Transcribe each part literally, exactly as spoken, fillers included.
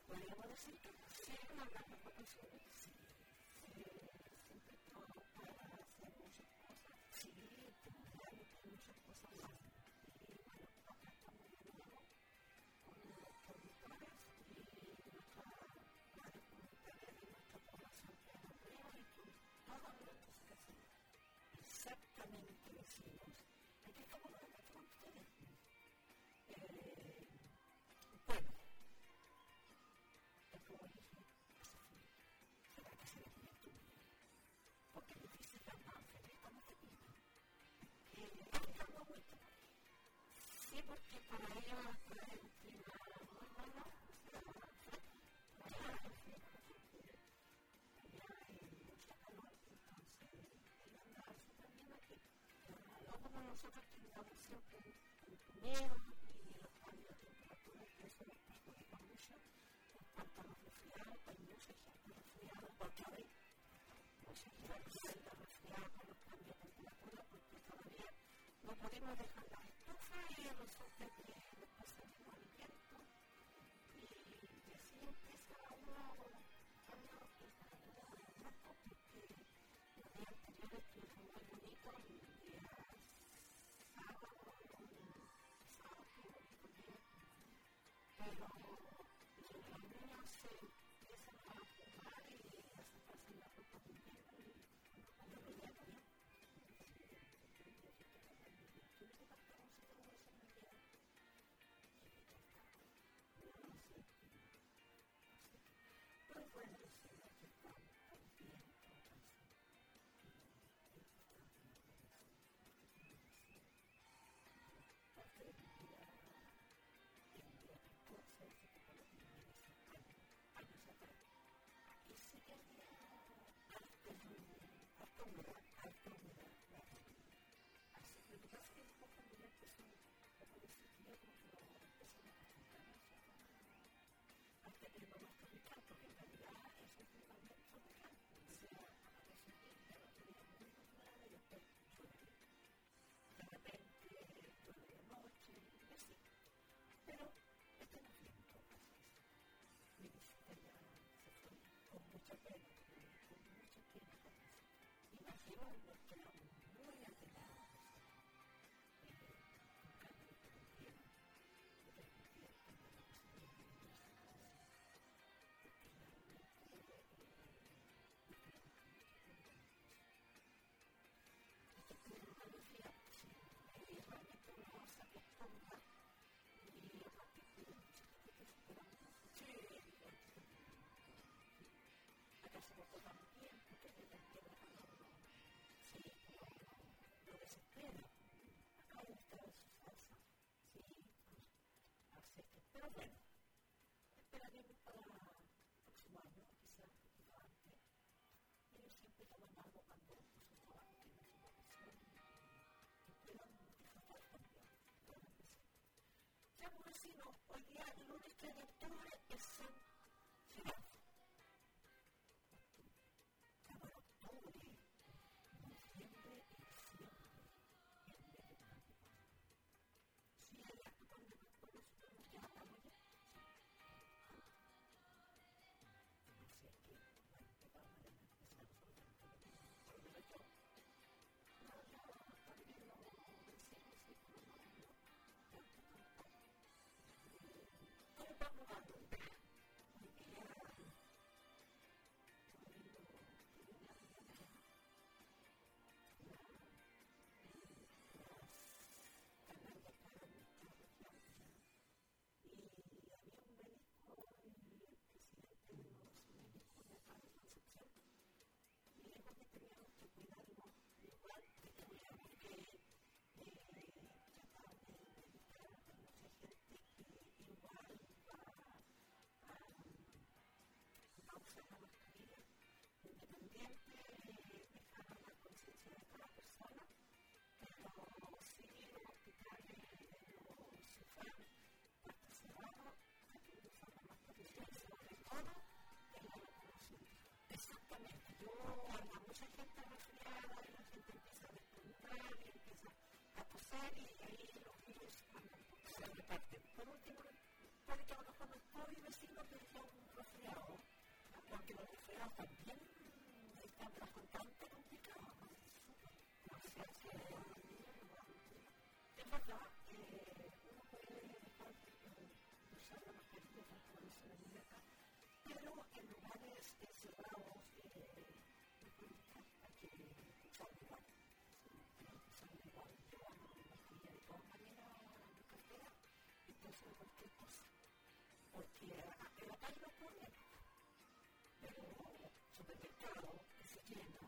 podríamos decir que sí hay una gran preocupación, sí, eh, siempre todo para hacer muchas cosas, sí, claro que hay muchas cosas más. Y bueno, acá estamos de nuevo con nuestros auditores y nuestra radio comunitaria de nuestra población que es Río y con todos nuestros vecinos, exactamente vecinos. Aquí estamos en la frontera. Eh, bueno, es como dije, será que se define tu vida, porque es difícil llamar, pero estamos de vida. Eh, hay algo muy claro. Sí, porque para ellos está el clima muy bueno, o sea, allá hay frío, porque allá hay mucha calor, entonces ellos andan súper bien aquí. No como nosotros que andamos siempre con miedo y los cambios de temperatura, que eso nos perjudica mucho. En cuanto a los resfriados, hay mucha gente resfriada, porque hay mucha gente resfriada con los cambios de temperatura, porque todavía no podemos dejar la estufa y resulta que después salimos al viento y, y así empieza uno a no prepararlo a la ropa, porque los días anteriores estuvieron muy bonitos, el día sábado, sábado estuvo bonito el día, pero los niños se empiezan a jugar y a sacarse la ropa de invierno y cuando veía bien, pues bueno, sí, aquí estamos con viento, así, porque vivía en día catorce, así que por lo que viene años atrás. Aquí sí que había harta lluvia, harta humedad, harta humedad, así que lo que pasa es que después cuando ya empezó un poco de sequía, como que lo empezamos a acostumbrar nosotros hasta que no más tropical, porque en realidad eso es totalmente tropical. O sea, aparece un día, el otro día muy nublada y después llueve. De repente llueve de noche y así. Pero estamos bien en todo caso. Mi visita ya se fue con mucha pena, con mucha pena con eso. Imagino nos quedamos muy alterados nosotros. Eh, un cambio que tuvieron, que permitieron tener la posibilidad de vivir en su casa. Porque realmente eh, nos quedamos con mucha pena con eso. Esto es como una alegría, sí. Eh, realmente uno se acostumbra y aparte que hay mucha gente que se queda muy cochera, acá se lo toma muy bien porque desde el tiempo no, sí, no, no desespera. Acá él está en su salsa, sí, pues, así que, pero bueno, esperaremos para el próximo año, quizás un poquito antes. Ellos siempre toman algo cuando su trabajo tiene su vacación y puedan disfrutar también, claro que sí. Ya por vecinos, hoy día, el lunes tres de octubre, es San Gerardo. Cada octubre, noviembre y diciembre, el mes de Patria. Sí, allá tú cuando me acuerdo, supongo que hablamos ya. Así es que, bueno, de todas maneras, es absolutamente lo mismo. Por lo menos yo, no, yo también lo decimos así, pero no, no, tanto, tanto. ¿Cómo vamos a volver? Hoy día, poniendo que yo la mañana, canal de acá en nuestra región, y había un médico, el presidente de los médicos de acá de Concepción, y dijo que teníamos que cuidarnos igual, que teníamos que eh, tratar de evitar a mucha gente que igual va a, a usar la mascarilla, independiente de dejar a la conciencia de cada persona, pero sí los hospitales, los ciudadanos, puertas cerradas, hay que usar la mascarilla y sobre todo en la vacunación. Exactamente, yo cuando mucha gente resfriada y la gente empieza a descontar y empieza a toser y ahí los virus andan por todas partes. Por último, puede que a lo mejor no todo mi vecino que sea un resfriado, porque los resfriados también están bastante complicados, ¿no? O sea, que es verdad que uno puede dejar usar la mascarilla tanto la vez en la libreta, pero en lugares cerrados de política hay que usar igual. Usar igual, llevar la mascarilla de todas maneras en la cartera y caso de cualquier cosa. Porque en la calle no ocurre, pero supermercado que se llena,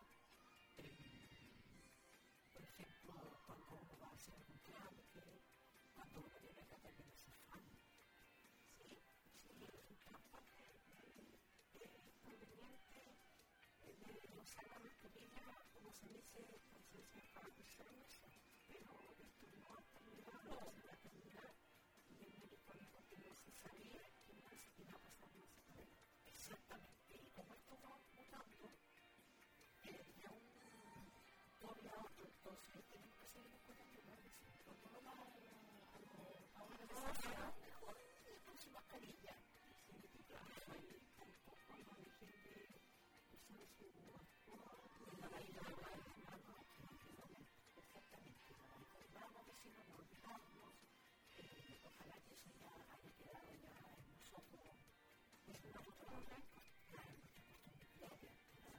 por ejemplo, cuando uno va a hacer un trámite, cuando uno viene acá también es afán. Sí, sí, es un transporte conveniente de usar la mascarilla, como se dice, conciencia para personas, pero esto no ha terminado, no se va a terminar, y el médico dijo que no se sabía qué más iba a pasar más adelante. Exactamente, y como esto va mutando, de un doble a otro, entonces tenemos que seguir cuidando más de eso. Cuando uno va a una desarrollada, mejor ir con su mascarilla. Significa que hay tampoco no dejen de usar su alcohol, de la raíz de la mano, exactamente, la raíz de la mano, que si no nos olvidamos, ojalá que eso ya haya quedado ya en nosotros. Es una otra cosa, ya en nuestra costumbre diaria.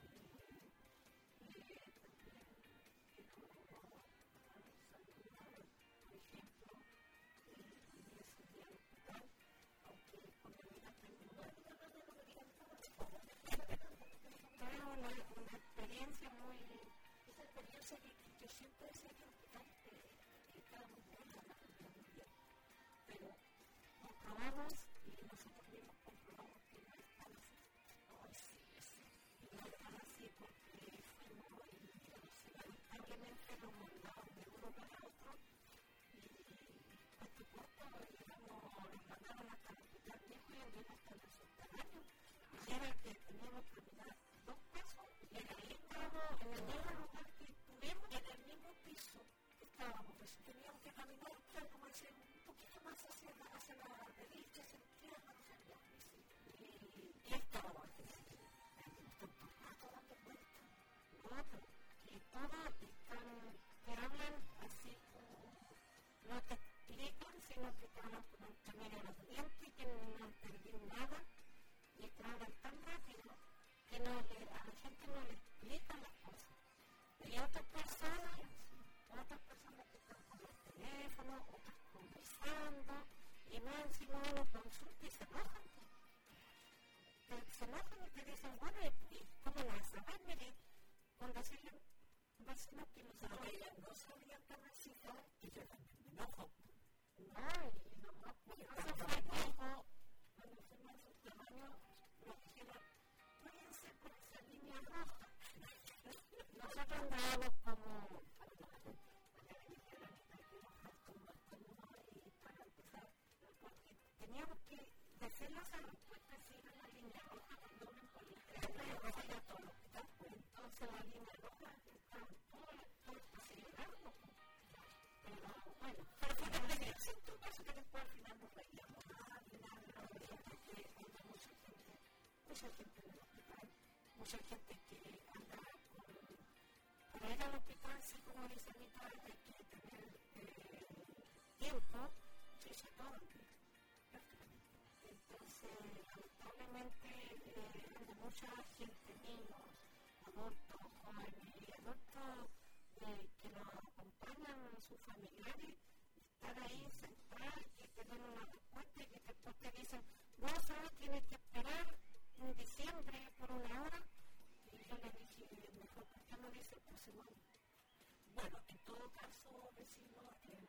Por ejemplo, y ese día al hospital, aunque con la vida terminó, fue una, una experiencia muy, esa experiencia que yo siempre decía que el hospital estaba muy buena, la comida muy bien, pero comprobamos y nosotros mismos comprobamos que no es tan así, no es así, y no es tan así porque fuimos y lamentablemente nos mandaban de uno para otro y este puesto digamos nos mandaron hasta el hospital viejo y anduvimos hasta el subterráneo y era que teníamos que caminar dos pasos y ahí estábamos en el mismo lugar que estuvimos en el mismo piso que estábamos, pues teníamos que caminar claro, como decir, un poquito más hacia la, hacia la derecha, hacia la izquierda, no sé, ya, y, y estábamos dando vueltas, no, pero y todas están, te hablan así como, no te explican, sino que te hablan como un camino a los dientes, que no han perdido nada, y te hablan tan rápido que no le, a la gente no le explican las cosas. Y otras personas, otras personas que están con los teléfonos, otras conversando, y más encima uno consulta y se enojan. Te, se enojan y te dicen, bueno, ¿y cómo no vas a saber? Mire, cuando decirle vecinos que no sabían, no sabían qué necesitar, y yo también me enojo. No, y no, pues eso fue tiempo, cuando fuimos al subterráneo, nos dijeron, cuídense por esa línea roja. Nosotros andábamos como, y para empezar, porque teníamos que decirles a los puestos si era la línea roja cuando uno podía roja ya todo el hospital, pues entonces la línea roja estaba todo el acelerando. Pero bueno, pero fue una experiencia en todo caso que después al final nos reíamos. Al final nos reíamos porque hay mucha gente, mucha gente en el hospital, mucha gente que anda con, para ir al hospital, sí, como dice Anita, hay que tener eh, tiempo, yo hice todo el día, prácticamente. Entonces, lamentablemente, eh, anda mucha gente, niños, adultos, jóvenes y adultos eh, que nos acompañan a sus familiares, estar ahí sentados, que te dan una respuesta y que después te dicen, no sabes, tienes que esperar en diciembre por una hora. Y yo le dije, mejor, ¿por qué no dice el próximo año? Bueno, en todo caso, vecino, eh,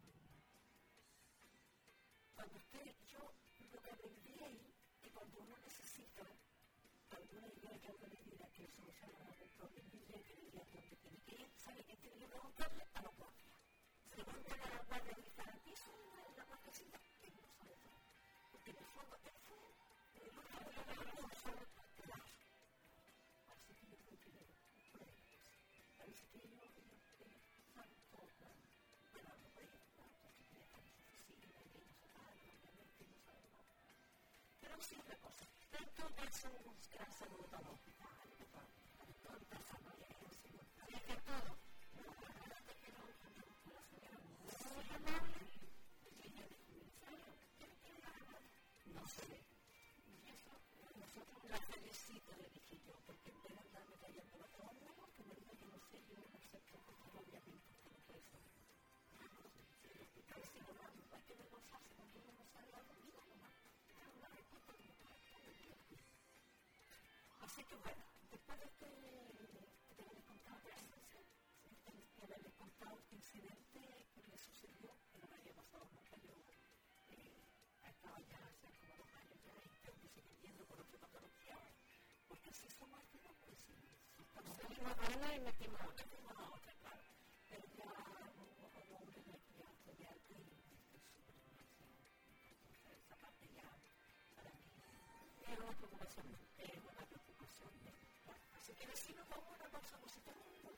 cuando usted, yo lo que aprendí ahí, que cuando uno necesita alguna idea que uno le diga que soluciona algún problema, que le diga dónde tiene que ir, sabe que tiene que preguntarle a la guardia. Se levantan a la guardia y están al piso y la guardiacita, que no sabe todo. Porque en el fondo, él fue, el otro día la guardia no sabe quedar. Así que yo creo que no puede la cosa. Parece que ellos, ellos, ellos saben todo, bueno, no puede ir, porque tiene que estar en su oficina, que no se sabe, obviamente no sabe nada. dentro de esos gran salud al hospital, todo el desarrollo de eso, así que todo, la verdad es que no, la señora muy amable, y ella dijo, ¿en serio? No sé. Y eso, nosotros la felicito, le dije yo, porque de verdad me cayó por la cara, no, que me dijo, yo no sé, yo no sé qué, porque obviamente que no puede ser. Si el hospital se lo va, hay que vergonzarse cuando uno no sabe la comida nomás. Así que bueno, después de que te les contado de que les contado este incidente que me sucedió el año pasado, nunca yo estaba ya hace como dos años ya y tengo que seguir viendo por otra patología, porque si somos activos, pues si estamos salimos a una y metimos a otra, metimos a otra, claro, pero ya hubo un remate ya estudiar y estoy súper demasiado, entonces esa parte ya para mí era una preocupación, es una preocupación. Así que decimos como una cosa musical.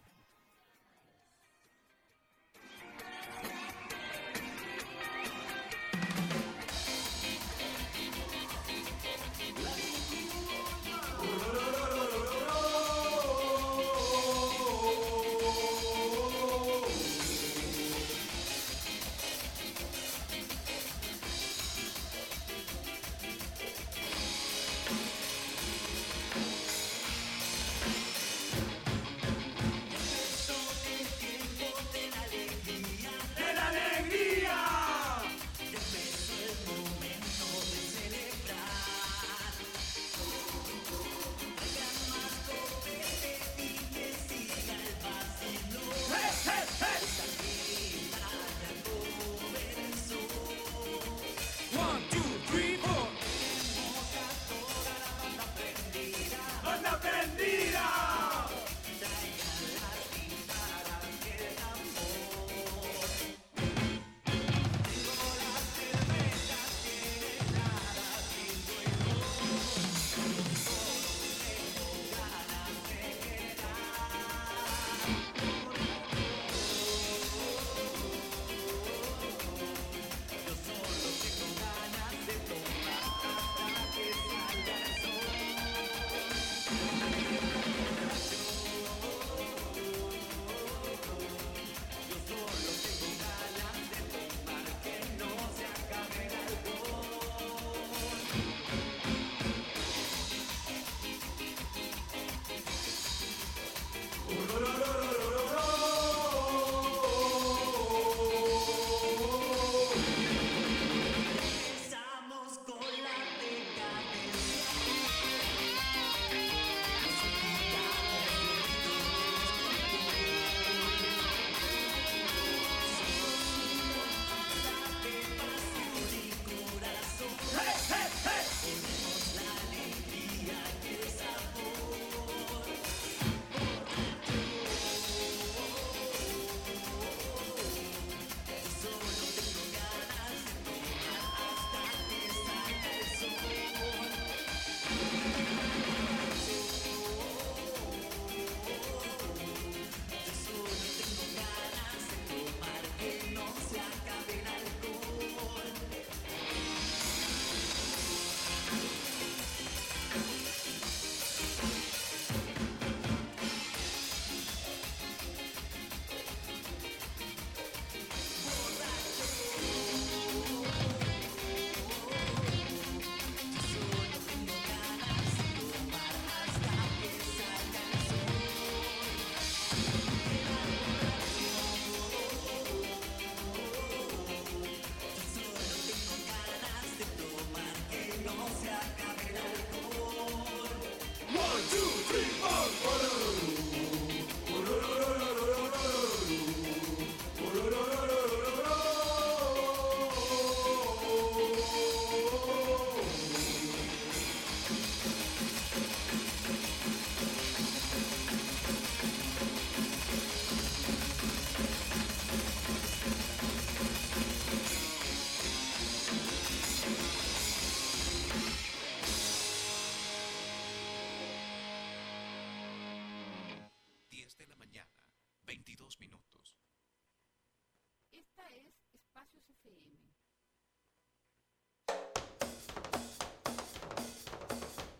Esta es Espacios F M.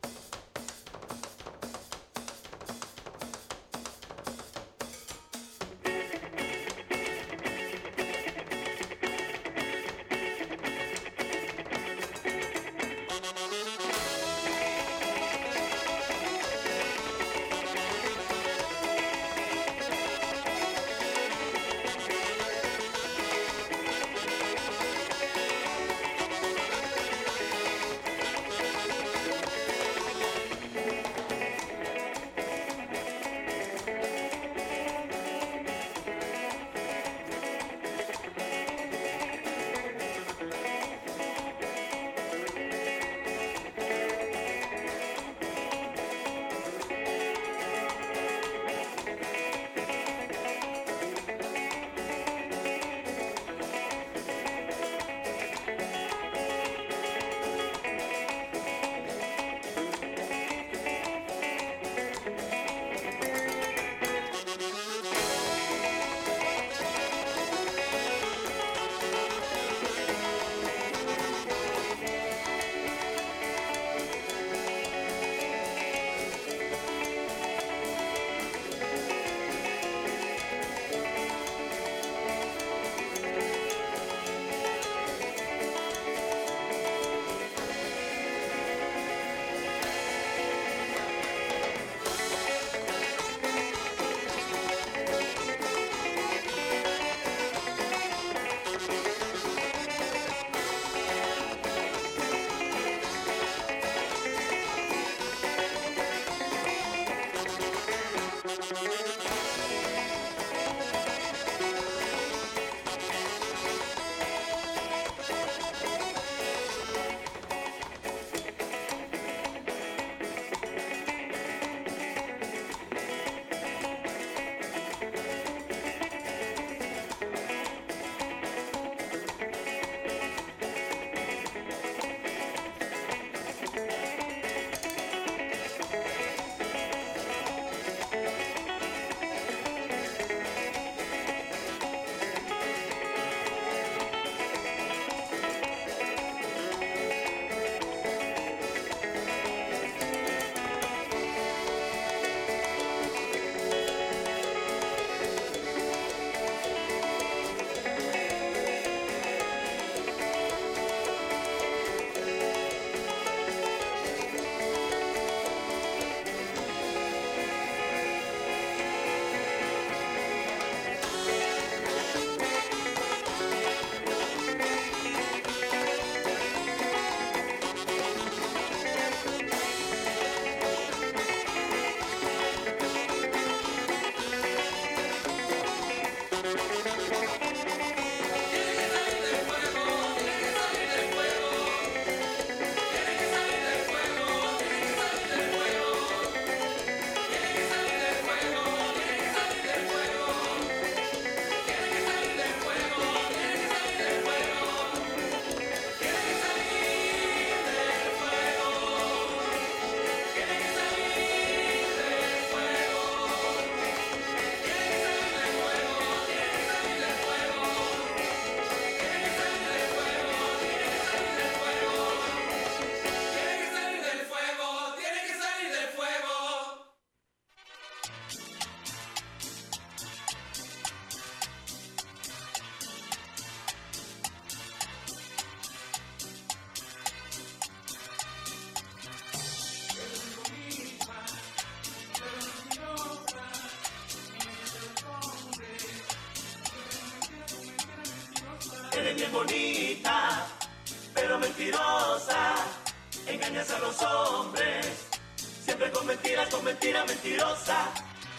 Eres bien bonita, pero mentirosa. Engañas a los hombres, siempre con mentiras, con mentiras, mentirosa.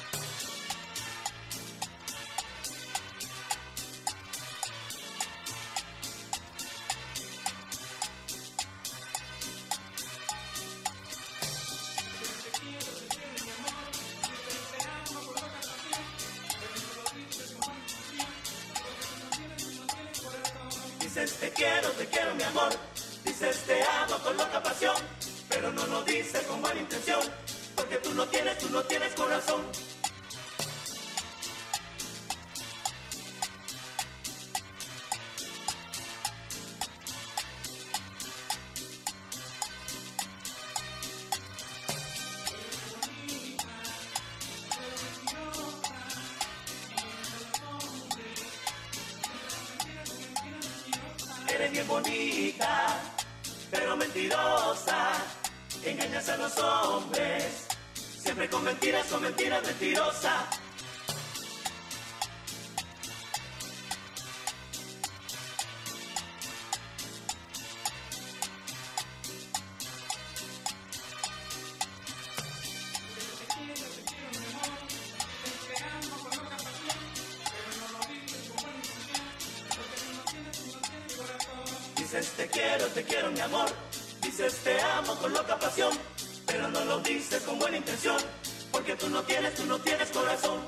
Dices te quiero, te quiero mi amor. Dices te amo con loca pasión, pero no lo dices con buena intención, porque tú no tienes, tú no tienes corazón. Eres bien bonita, pero mentirosa. Engañas a los hombres, siempre con mentiras, con mentiras, mentirosa. Dices te quiero, te quiero mi amor. Dices te amo con loca pasión, pero no lo dices con buena intención, porque tú no tienes, tú no tienes corazón.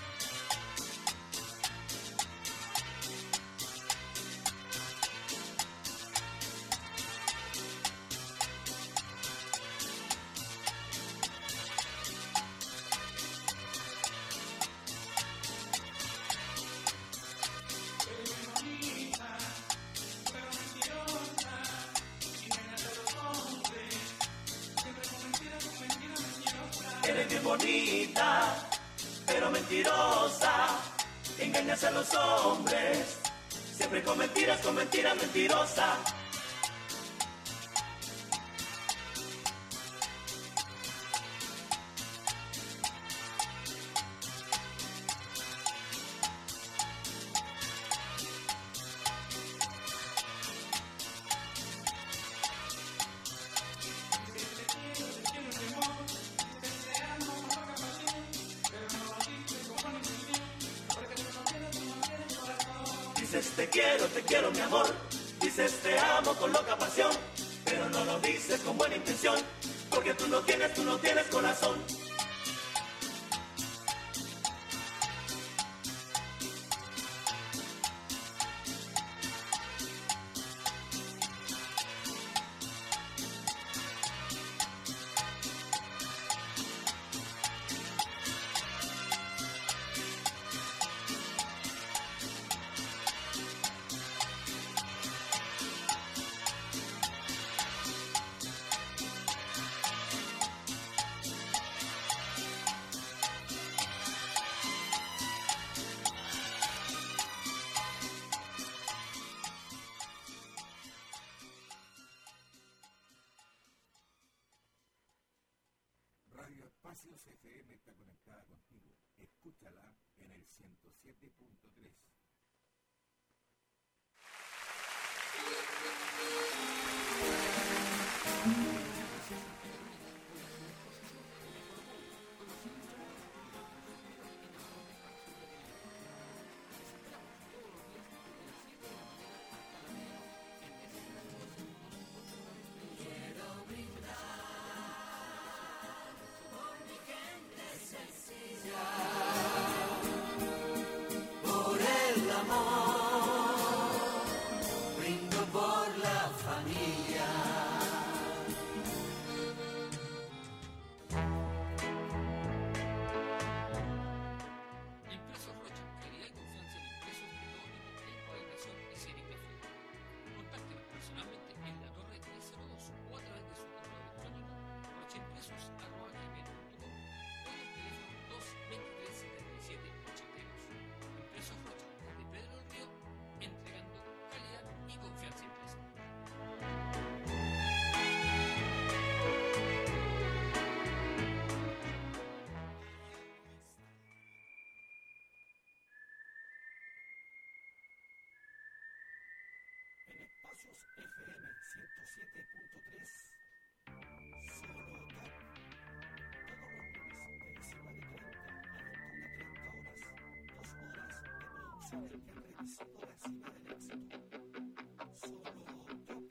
Eres bien bonita, pero mentirosa. Engañas a los hombres, siempre con mentiras, con mentiras, mentirosa. Dices te quiero, te quiero mi amor. Dices te amo con loca pasión, pero no lo dices con buena intención, porque tú no tienes, tú no tienes corazón. Espacios F M está conectada contigo. Escúchala en el ciento siete punto tres. Por el Espacios F M ciento siete punto tres. Solo Top. Todos los lunes de diecinueve treinta a veintiuna treinta horas. Dos horas de producciones que han reducido la cima del éxito. Solo Top.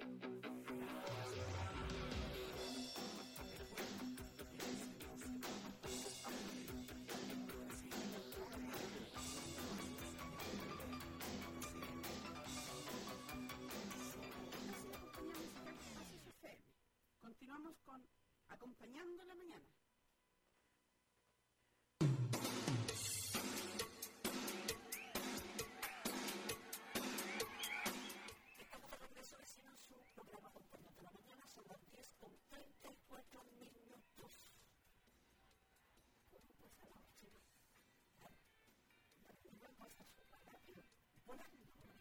Continuamos con Acompañando la Mañana. Estamos de regreso haciendo su programa Acompañando la Mañana. Son las diez con treinta y cuatro minutos. ¿Cómo pasa la noche? La vida pasa su cara, pero volando.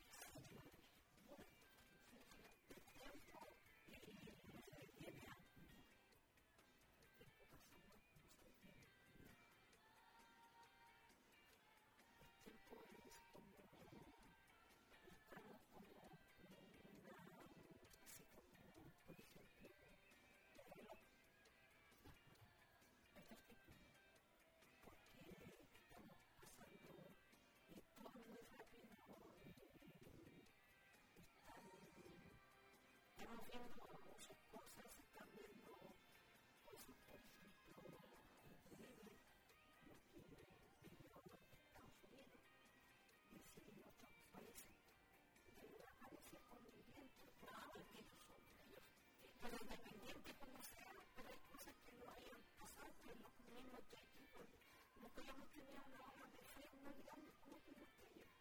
Estamos viendo muchas cosas, están viendo cosas, por ejemplo, increíbles, lo que vivió Estados Unidos y así en otros países. De una pareja conviviente, claro que ellos son ellos, pero independiente como sea, pero hay cosas que no hayan pasado, que los mismos de aquí, no podíamos tener una hora de fe, una grande como tuvimos que ellos.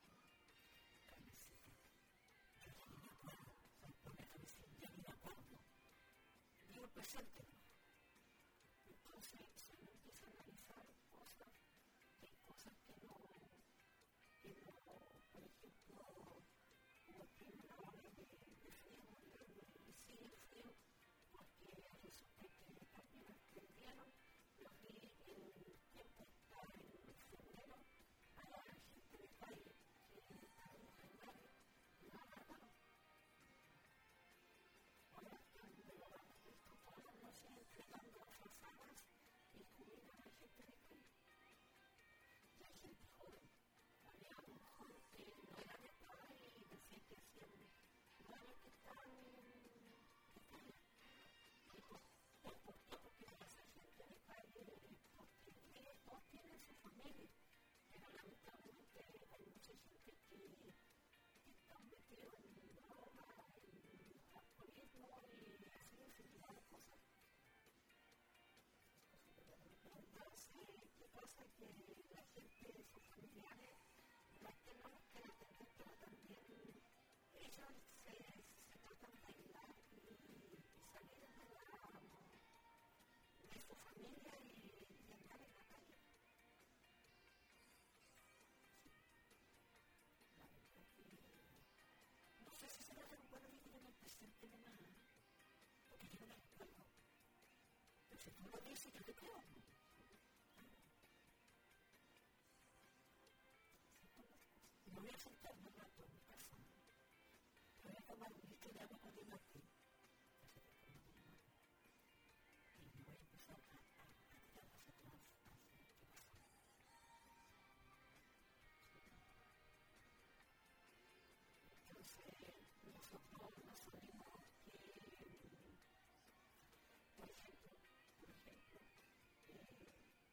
Digo presente. Entonces se me empieza a analizar cosas, hay cosas que no, que no, por ejemplo, como que una hora de, de frío, de sigue frío, porque resulta que también entendieron, lo vi en tiempo está en febrero, a la gente de calle que está en los animales, no ha matado. Ahora están de lo más no se entregando las manzanas y comida a la gente de calle. La gente joven. Había un joven que no era de acá y decía que hacían nueve años que estaban de calle. Y pues, ¿por qué? Porque esa gente de calle, porque todos tienen su familia. Pero lamentablemente hay mucha gente que están metidos en droga, en alcoholismo y así ese tipo de cosas. Entonces, ¿qué pasa? Que la gente, sus familiares, no es que no los quieren atender, pero también ellos se, se tratan de aislar y, y salir de, la, de su familia y, y andar en la calle. No sé si se va a dar un buen vivir en el presente de nada, porque yo no me acuerdo. Pero si tú lo dices, yo te creo. Me voy a sentar un rato en mi casa. Voy a tomar un litro de agua con limate. Y me voy a empezar a, a, a tirar hacia atrás, hacia qué pasa. Entonces, nosotros nos sabemos que, por ejemplo, por ejemplo, eh,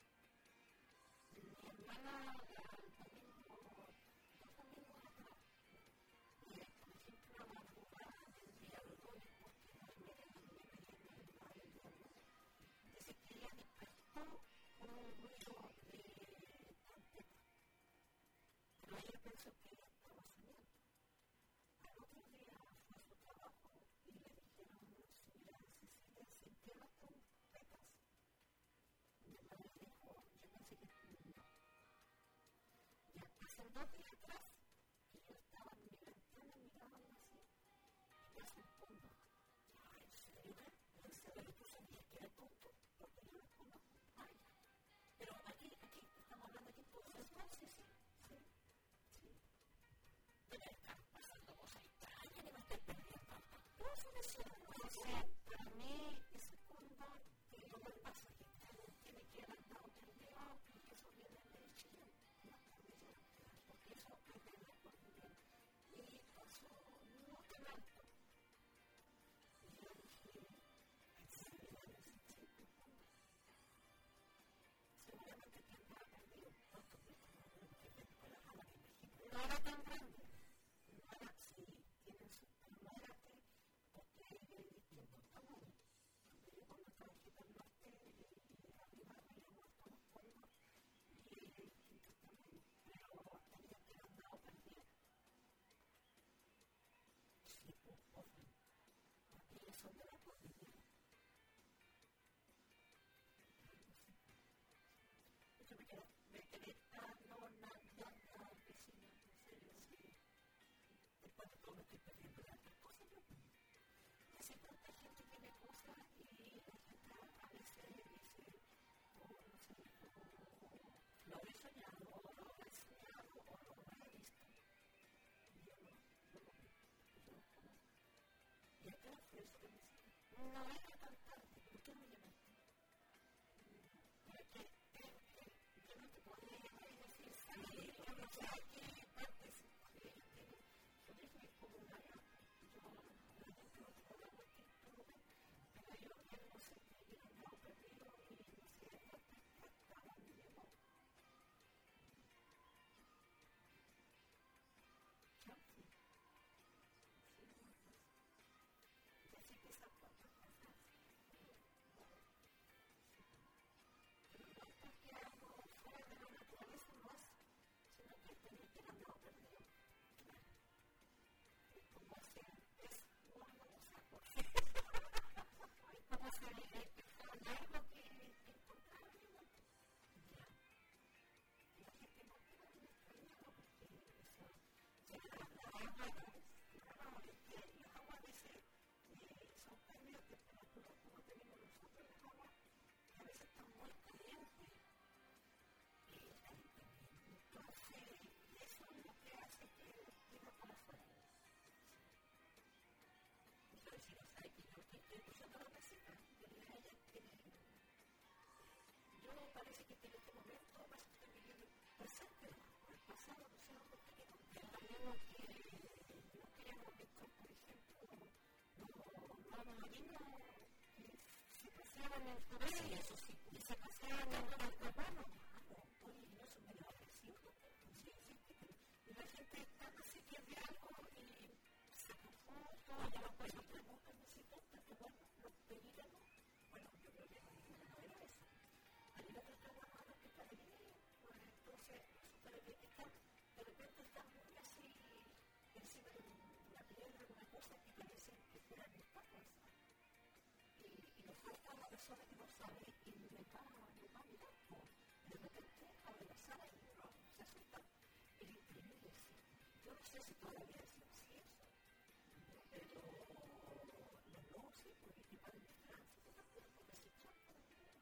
mi hermana también como dos amigos atrás, eh, por ejemplo, la madrugada del día lunes, porque me veía normal el día lunes, dice que ella despertó con un ruido de trompeta, pero ella pensó que ella estaba soñando. Al otro día fue a su trabajo y le dijeron, señora Cecilia, sintió las trompetas. Mi hermana le dijo, yo pensé que no. mí es segundo que lo que pasa es que tiene que haber dado perdido y eso viene de Chile, porque eso es de la cordillera. Y pasó no tan alto. Y yo dije, seguramente tendrá perdido un poco, no era tan grande. No era tan tarde, ¿por qué me llamaste? Porque yo no te podía llamar y decir, sí, no sé a qué parte se puede tener. Yo dije, como una gana, yo no tengo toda la actitud, pero yo no sé qué, yo no he perdido y no sé hasta dónde llegó. Ya, sí. Así que esa cosa. Parece que en este momento vas a estar viviendo el presente, el pasado, no sé, porque también no quiere momentos, por ejemplo, los marinos se paseaban en el cabello, eso sí, y se paseaban en el cabano, oye, no son medio agresivos, sí, sí, y la gente está así que ve algo y saca fotos, ya los pueden preguntar, no sé qué, porque bueno, los peligros, bueno, yo creo que no era eso. Hay otros trabajadores que están ahí, pues entonces nosotros están, de repente están muy así encima de una piedra, una cosa que parece que fueran estatuas. Y, y nos falta la persona que no sabe y le va a mirar, de repente abre la sala y no, se asusta. Es increíble eso. Yo no sé si todavía es así eso, pero no, no, sí, porque aquí para el tránsito también, porque se chocan.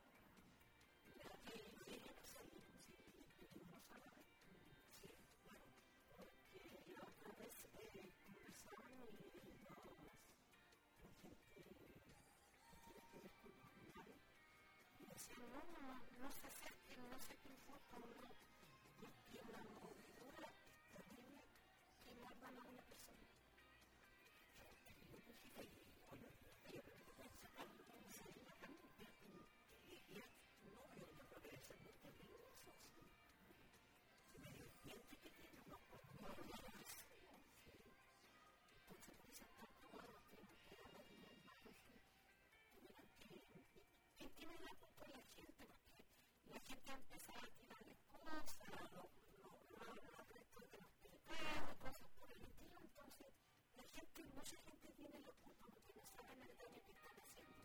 No, no, no se acerquen, no se confortan, no, porque la mordedura es terrible que muerdan a una persona. Tiene la culpa la gente, porque la gente empieza a tirarle cosas, los restos de los peloteros, cosas por el estilo. Entonces, la gente, mucha gente tiene la culpa porque no saben el daño que están haciendo.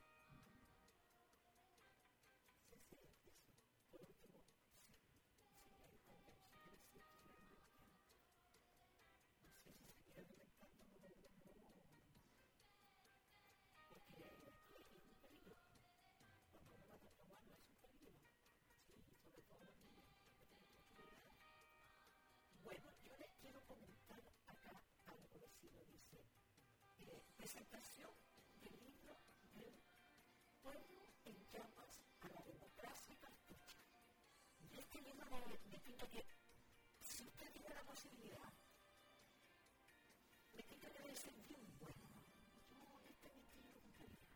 Sí, sí, eso. Por último, sí, sí, hay algo, sí, sí, sí, no sé si se quiere alimentando o no, porque hay un peligro. Cuando uno va a tomar no es un peligro, sí, sobre todo los niños, que tienen mucho cuidado. Bueno, yo les quiero comentar acá algo, si lo dice, eh, presentación del libro del pueblo en llamas a la democracia cartucha. Y este libro me, me pinta que si usted tiene la posibilidad, me pinta que debe ser bien bueno. Yo este mi tío compraría.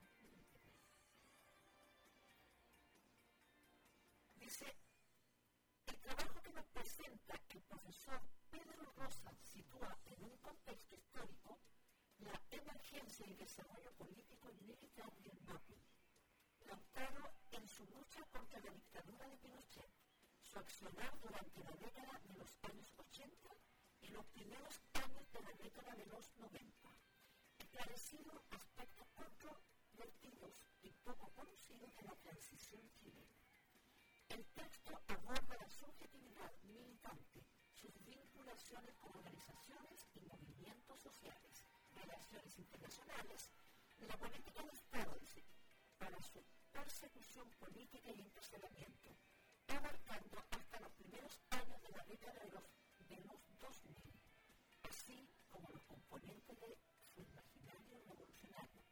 Dice, el trabajo que nos presenta el profesor Pedro Rosa sitúa en un contexto histórico la emergencia y desarrollo político y militar del MAPI. Lautaro en su lucha contra la dictadura de Pinochet, su accionar durante la década de los años ochenta y los primeros años de la década de los noventa. Esclarecido aspectos controvertidos y poco conocidos de la transición chilena. El texto aborda la subjetividad militante, sus vinculaciones con organizaciones y movimientos sociales, relaciones internacionales, la política de Estado para su persecución política y encarcelamiento, abarcando hasta los primeros años de la década de los, de los dos mil, así como los componentes de su imaginario revolucionario.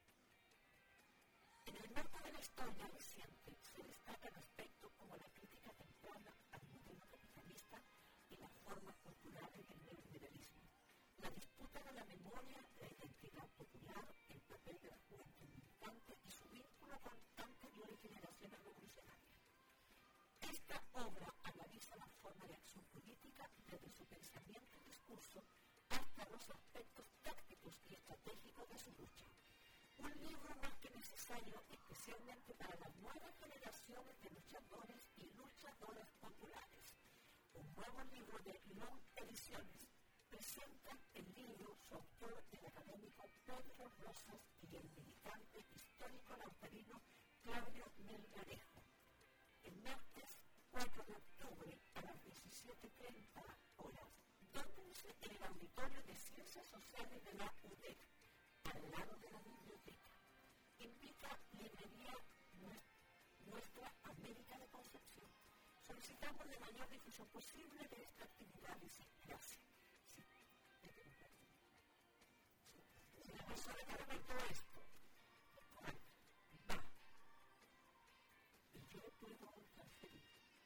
En el marco de la historia reciente se destacan aspectos como la crítica temprana al modelo capitalista y las formas culturales del neoliberalismo, la disputa de la memoria, la identidad popular, el papel de la juventud militante y su vínculo con anteriores generaciones revolucionarias. Esta obra analiza la forma de acción política desde su pensamiento y discurso hasta los aspectos tácticos y estratégicos de su lucha. Un libro más que necesario, especialmente para las nuevas generaciones de luchadores y luchadoras populares. Un nuevo libro de Long Ediciones presenta el libro su autor, el académico Pedro Rosas, y el militante histórico lautarino Claudio Melgarejo. El martes cuatro de octubre a las diecisiete treinta horas, dóndense en el auditorio de Ciencias Sociales de la U D E C, al lado de la biblioteca. Invita Librería Nuestra América de Concepción. Solicitamos la mayor difusión posible de esta actividad. Dice, gracias. Sí, si la persona que argumentó esto, va, y yo le puedo transferir,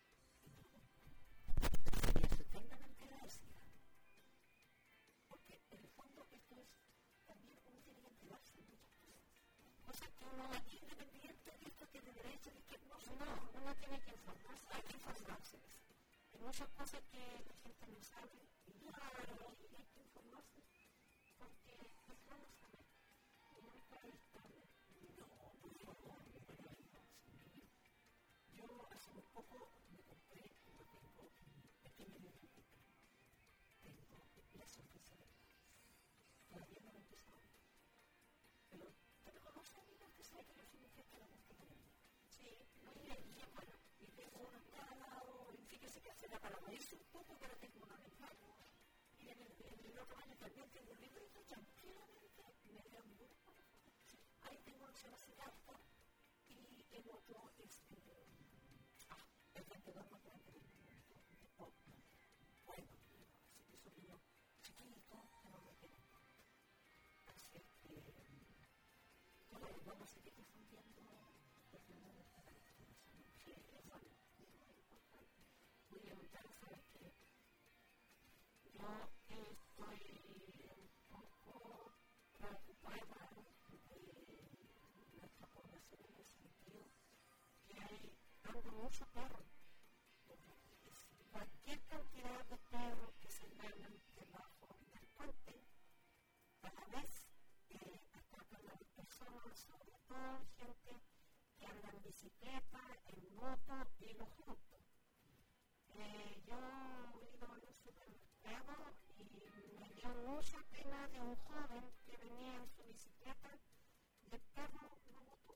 sería estupendamente agradecida. Porque en el fondo esto es también uno tiene que enterarse de muchas cosas. O sea, que uno aquí independiente de esto tiene derecho de que no, no, uno tiene que informarse, hay que informarse. Hay muchas cosas que la gente no sabe, y claro, y hay que informarse, porque es bueno saber. Y no está ahí tarde. No, por favor, no me lo digas. Yo hace muy poco me compré, no tengo un pequeño biblioteca. Tengo la sorpresa de todavía no lo he empezado. Pero te reconoce a mí porque sé que yo soy mujer que le gusta tener. Sí, no hay ley, bueno, y tengo uno en cada lado, y fíjese que hace la palabra, hice un poco, pero tengo uno en el baño, y en el, en el otro año también tengo un libro, y tranquilamente me leo un libro. Ahí tengo uno que se llama Siddhartha, y el otro es eh, ah, el veintidós más grande del mundo, de pop. Bueno, así que es un libro chiquito, pero me queda. Así que, bueno, vamos a seguir difundiendo los números para la información. Sí, es bueno, muy importante. Muy lamentable saber que yo estoy un poco preocupada de nuestra población en el sentido que hay anda mucho perro. Cualquier cantidad de perros que se ganan debajo del puente, cada vez eh, atacan a las personas, sobre todo gente que anda en bicicleta, en moto y lo junto. Eh, yo he ido a un supermercado y me dio mucha pena de un joven que venía en su bicicleta de perro lo botó.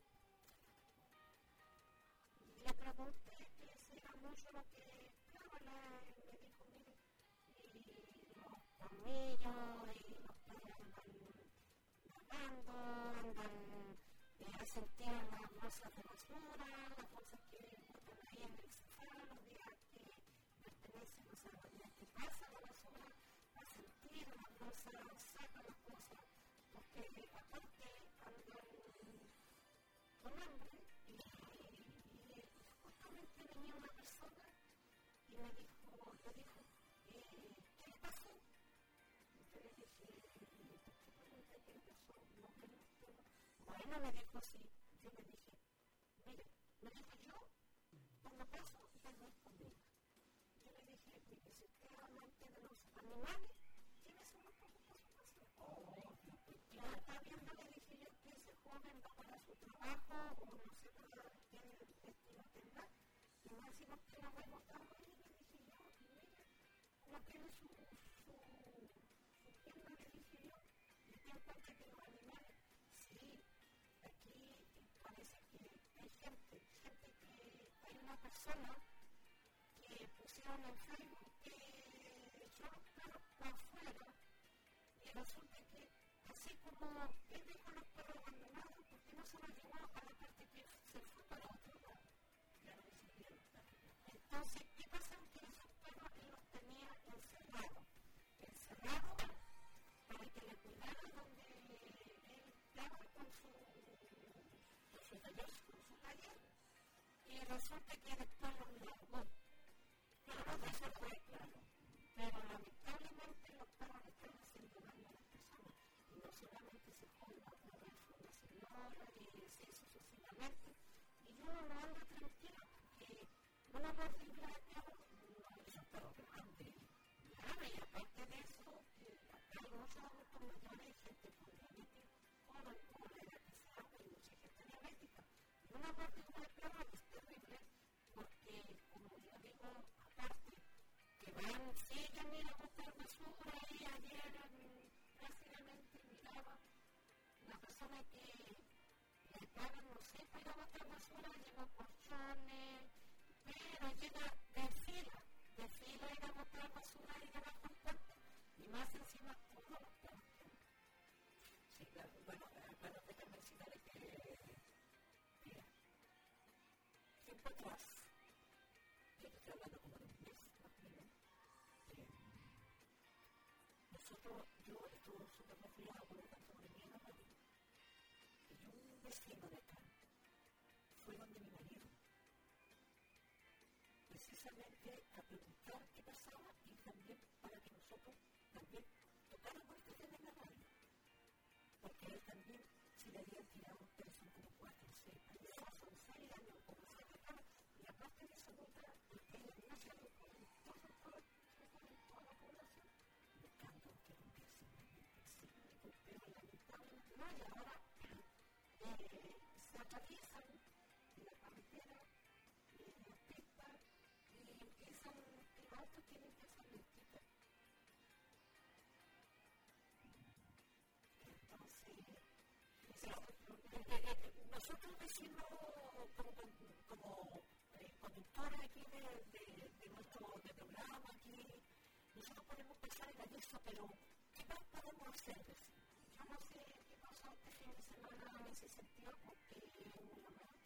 Le pregunté que si era mucho lo que habla, y me dijo, mire, y los colmillos y los perros andan nadando, andan eh, a sentir las bolsas de basura, las bolsas que botan ahí en el sofá, los días que pertenecen, o sea, los días que pasa la basura, a sentir las bolsas, sacan las cosas, porque aparte andan con hambre y, y justamente venía una persona y me dijo, me dijo, eh, ¿qué le pasó? Y yo le dije, ¿por qué pregunta qué le pasó? No me gustó. Bueno, me dijo así. Yo le dije, mire, me dijo yo, cuando paso, tengo comida. Yo le dije, mire, si usted es amante de los animales, tienes unos pocos por su casa. Oh, y no está viendo, le dije yo, que ese joven va para su trabajo, o no sé para qué destino tendrá. Y más si no usted no va a votar ahí, le dije yo, y mire, no tiene su, su, su tienda, le dije yo, y ten en cuenta que los animales, sí, aquí parece que hay gente, gente que hay una persona que pusieron en Facebook que echó los perros para afuera y resulta que así como él dejó los perros abandonados, ¿por qué no se los llevó a la parte que se fue para otro lado? Claro, decidieron. Entonces, ¿qué pasa? Que esos perros él los tenía encerrados, encerrados para que le cuidaran donde él estaba con su, con su taller, con su taller, y resulta que después los largó. Claro, eso fue claro, pero lamentablemente los perros están haciendo daño a las personas, y no solamente se fue una vez una señora, y sí, sucesivamente, y yo no ando tranquila, porque una mordida de perro no es un perro grande, claro, y aparte de eso, acá hay muchos adultos mayores, gente con diabetes, o la edad que sea, hay mucha gente diabética, y una mordida de perro es terrible, porque, como yo digo, aparte, que van, siguen ir a botar basura, y ayer prácticamente miraba la persona que le pagan, no sé, para botar basura, lleva colchones, pero llega de fila, de fila ir a botar basura y de bajo el puente, y más encima todos los perros. Sí, claro, bueno, pero déjame decirle que, mira, tiempo atrás, yo te estoy hablando como de un mes, más o menos, eh, nosotros, yo estuve súper resfriado por lo tanto de mi marido, y un vecino de acá fue donde mi marido, precisamente a preguntar qué pasaba y también para que nosotros también tocáramos el tema de la radio, porque él también se le habían tirado, pero son como cuatro o seis años, son seis años, como se acá, y aparte de eso, otra, él no se lo con toda la población, buscando que no hubiese un pero lamentablemente no, y ahora eh, se atraviesan en la carretera, en las pistas, y empiezan, los autos tienen que hacer lentita. Entonces, nosotros decimos como, como eh, conductores aquí de, de, de nuestro de programa, aquí, nosotros podemos pensar en eso, pero ¿qué más podemos hacer? Yo no sé qué pasó este fin de semana en ese sentido, porque en la mañana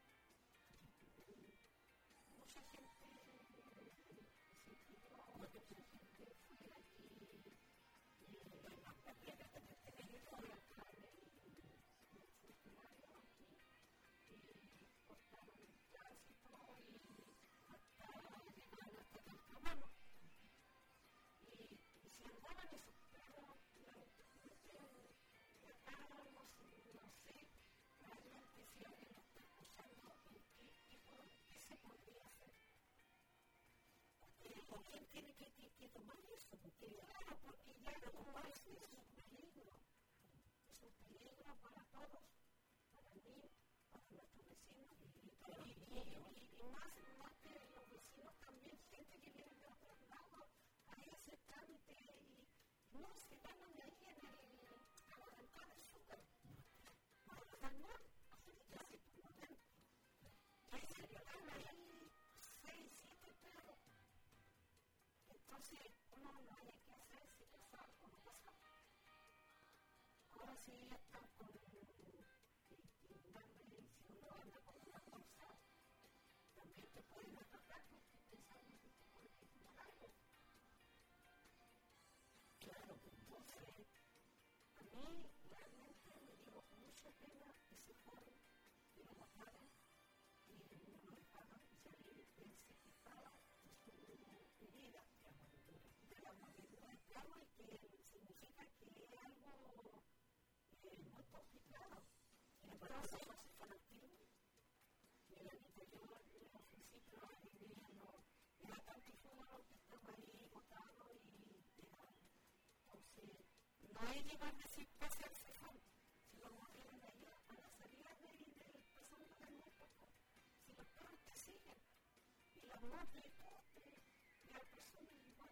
mucha gente se inscribió, mucha gente fue aquí, y en las carreras de tenerife, y acá en el funcionario aquí, y cortaron el tránsito y hasta llegaron hasta el camino. Y, y si andaban esos perros, lamentablemente, acá no sé, no sé realmente si alguien lo está escuchando, en qué, qué, qué se podría hacer. Porque con quién tiene que, que, que tomar eso, porque claro, porque ya lo tomar es un peligro, es un peligro para todos, para mí, para nuestros vecinos, y, para, y, y, y más, más que los vecinos también, gente que viene de otros lados, ahí hace trámite y no se van ahí en el, a la ventana del súper, para los almuerzos, ya se ponen, ahí se llevan ahí seis, siete perros. Entonces, uno no hay que hacer si pasa algo, no pasa. Ahora sí están con hambre, y si uno anda con una bolsa, también te pueden agarrar porque pensamos que te pueden tomar algo. Claro, entonces, a mí realmente me dio mucha pena ese joven, pero entonces no se fue activo. Y en el interior, en los principios, era tanto fútbol que estaba ahí botado y era. Entonces, no hay llegar a decir pase al cejón. Si lo movieron allá, a la salida del pasando del mundo, si los perros te siguen y las motos y todo, y a la persona igual.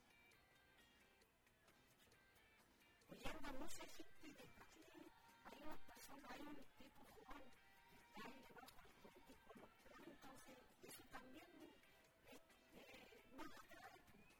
Oye, anda mucha gente de aquí. Hay unas personas, hay unos tipos jóvenes que están debajo del puente con los perros, entonces eso también es eh, más atrás.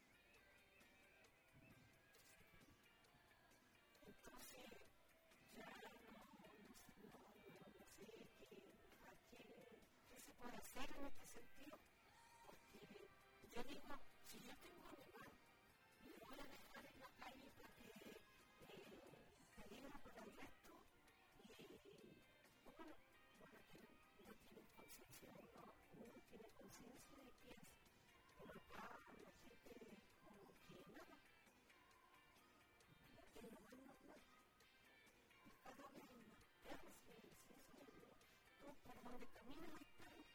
Entonces, ya no, no, no, no, no sé qué, qué, qué se puede hacer en este sentido, porque yo digo, si yo tengo un animal, y lo voy a dejar en la calle porque peligro para el resto, y bueno, bueno, no tienen conciencia, ¿no? Uno tiene conciencia de que es, por acá la gente como que nada, es lo más normal. Cada vez hay más perros, y eso es lo, tú por donde caminas hay perros.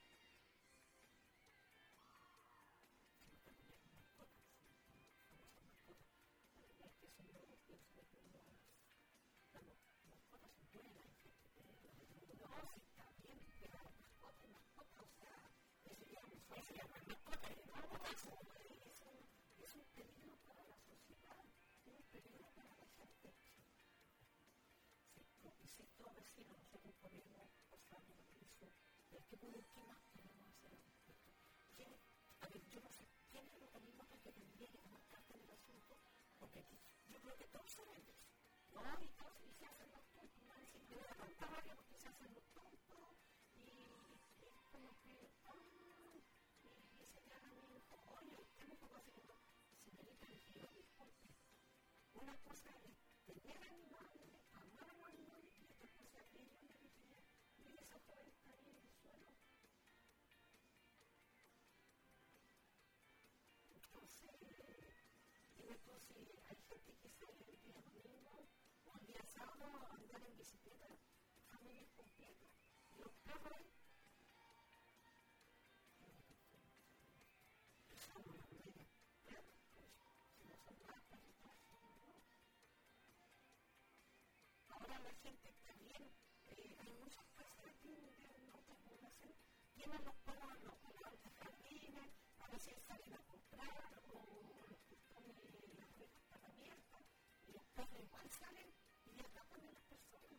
Es un peligro para la sociedad, es un peligro para la gente. Si todos vecinos nosotros ponemos cosas de eso, es que bueno, ¿qué más podemos hacer al respecto? A ver, yo no sé quién es el organismo que tendría que tomar carta en el asunto, porque yo creo que todos saben de eso. No, y todos y se hacen los tontos, no dicen que voy a contar porque se hacen los tontos, y es como que, y ese día me dijo, oye, ¿qué me puedo hacer? Señorita, le pido disculpe. Una cosa es tener animales, amar a los animales, y otra cosa es que yo le dije, mire, esa otra vez está ahí en el suelo. Entonces, dime tú si hay gente que sale el día domingo o el día sábado a andar en bicicleta, familias completas, y los perros ahí. Son las medias perros, pues, si no son más perritos, ¿no? Ahora la gente está bien, eh, hay muchas casas aquí en nuestra población, tienen los perros en los jardines, a veces salen a comprar o los que ponen las rejas para abiertas, y los perros igual salen y atacan a las personas.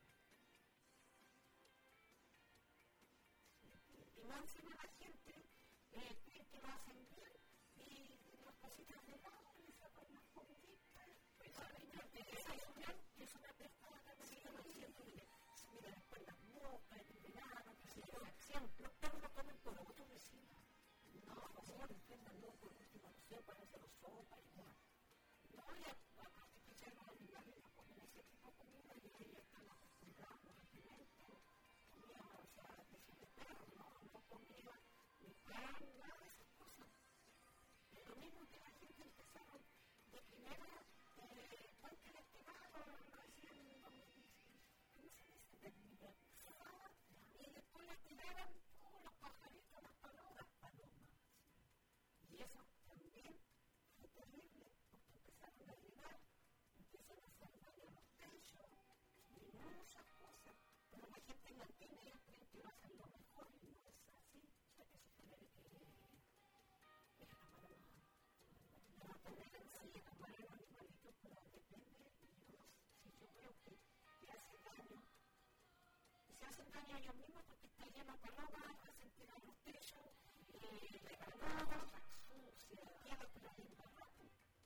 Y más encima la gente eh, cree que lo hacen bien y las cositas de lado les sacan las comiditas. Pues a ver, yo te esa es una, es una persona que sigue diciendo, mire, mira, después las moscas, el venado, que se lleva siempre, los perros lo comen por otro vecino. No, por favor, entiéndanlo por última opción para hacer los sopas y demás. No voy a artificiar los animales y poner ese tipo de comida y ahí están acostumbrados los alimentos. Comida, o sea, de de perro, no, no comida ni pan, nada de esas cosas. Es lo mismo que la gente empezaron de primero, eh, ponte destinado, lo decían en el dos mil dieciséis, ¿cómo se dice? Desmilitarizada, y después la tiraron, oh, los pajaritos, las palomas, palomas. Y eso también fue terrible, porque empezaron a llegar, empiezan a hacer daño a los techos, y muchas cosas, pero la gente mantiene y cree que va a ser lo mejor, y no es así. O sea, que se tiene que es amar a los animales, no tener en sí, amar a los animalitos, pero depende, y yo, si yo veo que, que hacen daño, y se hacen daño a ellos mismos porque está lleno de palomas, hacen tirar los techos, eh, palomas, sucia, tierra, pero hay un barraco,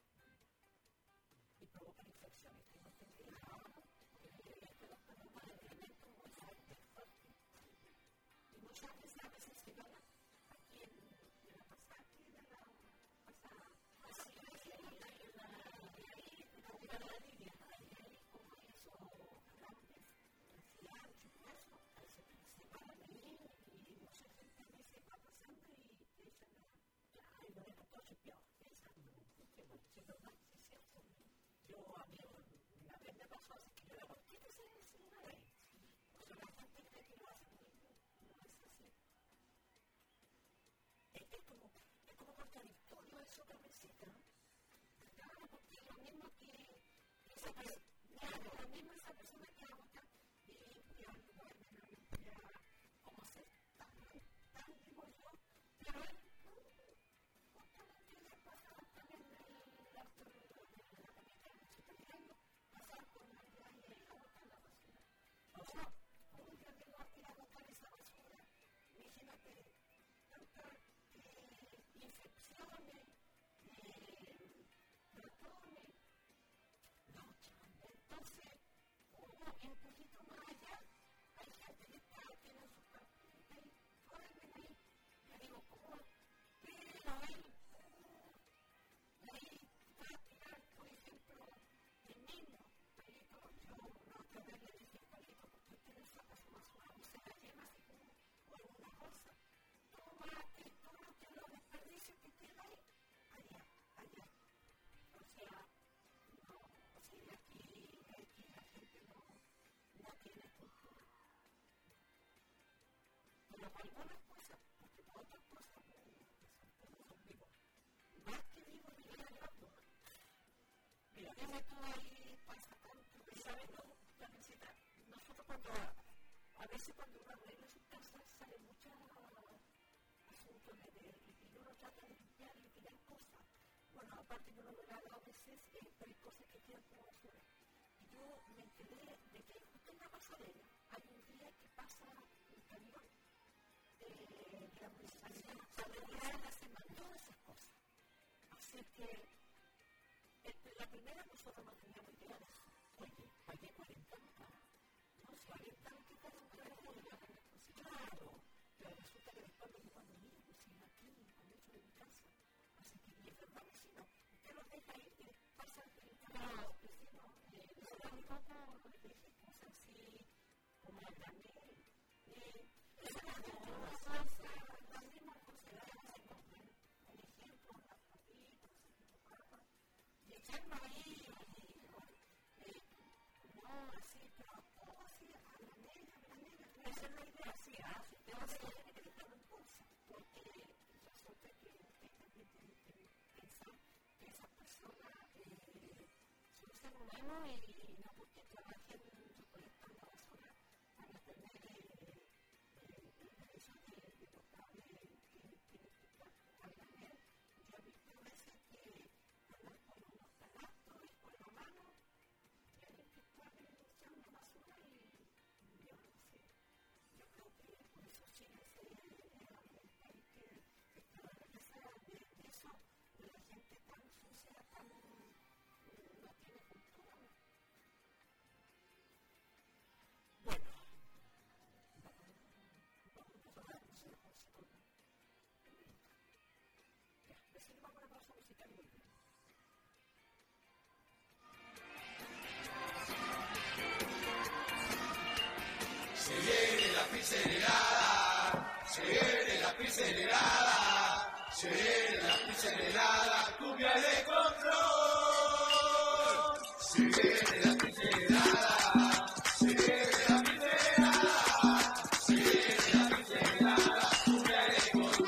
y provocan infecciones que no tendrían ahora, porque los palomas de elemento muy fuerte, fuerte, y muchas veces a veces se ven aquí en, en la pasada, aquí en la pasada, así en la de la línea, ahí como esos grandes, así anchos, eso, ahí se paran ahí y mucha gente a veces va pasando y dicen, ay, no era todo chipeado, pensando, algunas cosas, porque para otras cosas no son vivos. Más que vivos ni la gratuita. Mira, dime tú ahí pasa tanto, ¿sabes? No, la visita, nosotros cuando, a veces cuando uno arregla su casa, sale muchos asuntos de, de, y uno trata de limpiar y tirar cosas. Bueno, aparte que uno lo haga a veces, eh, pero hay cosas que quedan como basura. Y yo me enteré de que justo en la pasarela hay un día que pasa un camión de la municipalidad a regular la semana, todas esas cosas. Así que en la primera nosotros no teníamos idea de eso. Oye, pagué cuarenta lucas. No, si cuarenta lucas para un carro de la pues claro, pero resulta que después me dijo, mira, pues si aquí, con eso de mi casa. Así que mi hermano vecino, usted los deja ahí, que pasa el carro, vecino, eso da un poco de cosas así, como el granel. Esa es la cosa, la misma cosa, la misma cosa, por ejemplo, las papitas, los papas, y echarlo ahí, no, así, pero todo así, a la media, a la media, esa es la idea, así, así, te vas a tener que dejar un curso, porque resulta que usted también tiene que pensar que esa persona es un ser humano y no porque trabajen recolectando basura, van a tener eso de tocar que tiene que estar a la media. Yo he visto a veces que andan con unos canastos y con la mano tienen que estar echando basura y yo no sé. Yo creo que por eso Chile es el país que está a la cabeza de eso, de la gente tan sucia, tan no tiene cultura. Bueno, vamos a dar un consejo. Ya, recién vamos a pasar a visitar muy bien. Se viene la pizzería, se viene la pizzería, se viene la pizzería, cumbia de control. Se viene la pizzería, se viene la pizzería, se viene la pizzería, cumbia de control.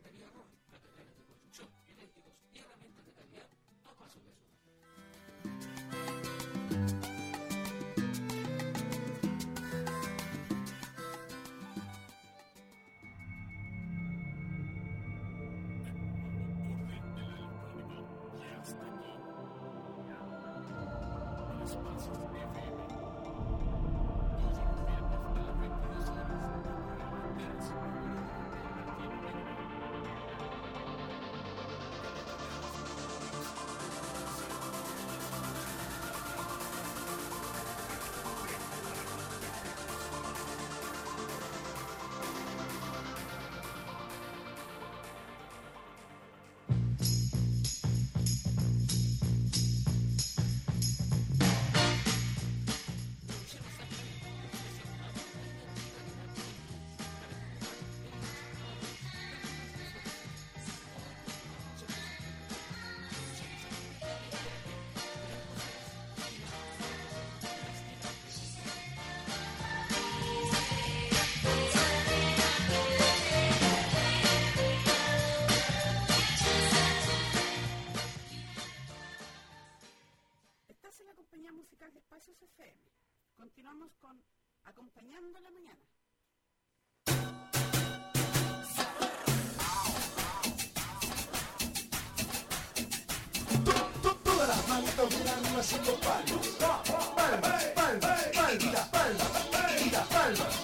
Ferretería Roll, materiales de construcción, eléctricos y herramientas de calidad a paso de su musical de Espacios F M. Continuamos con Acompañando la Mañana. Todas las manitos de arriba haciendo palmas. Palmas, palmas, palmas, palmas, y las palmas.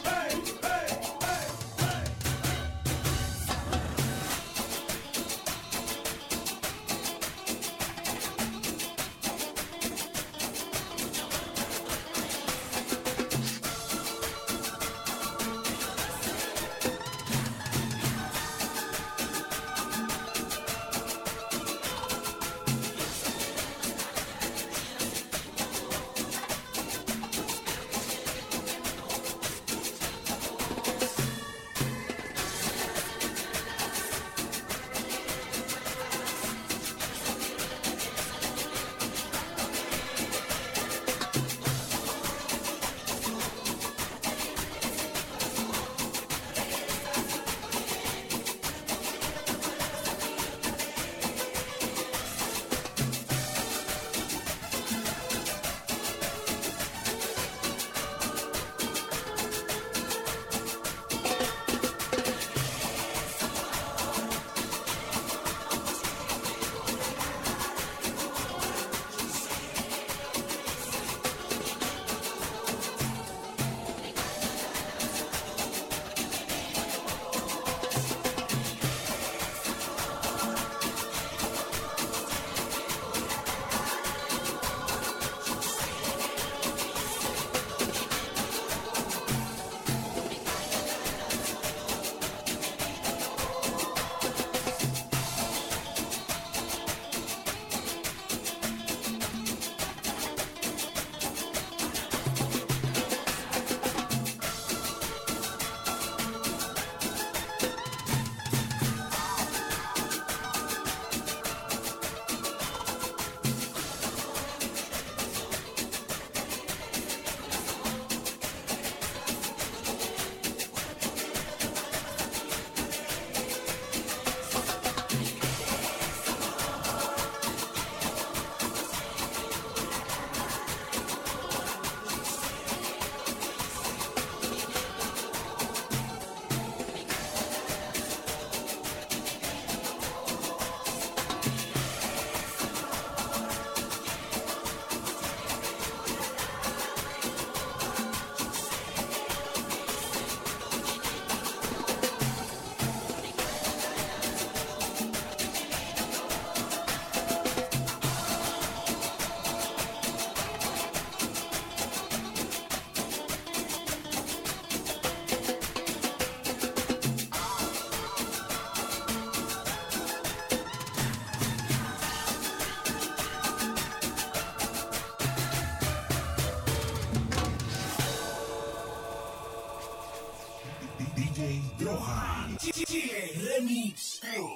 Remix Club.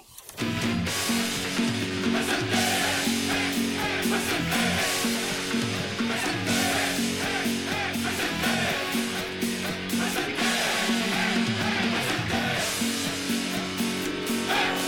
Hey!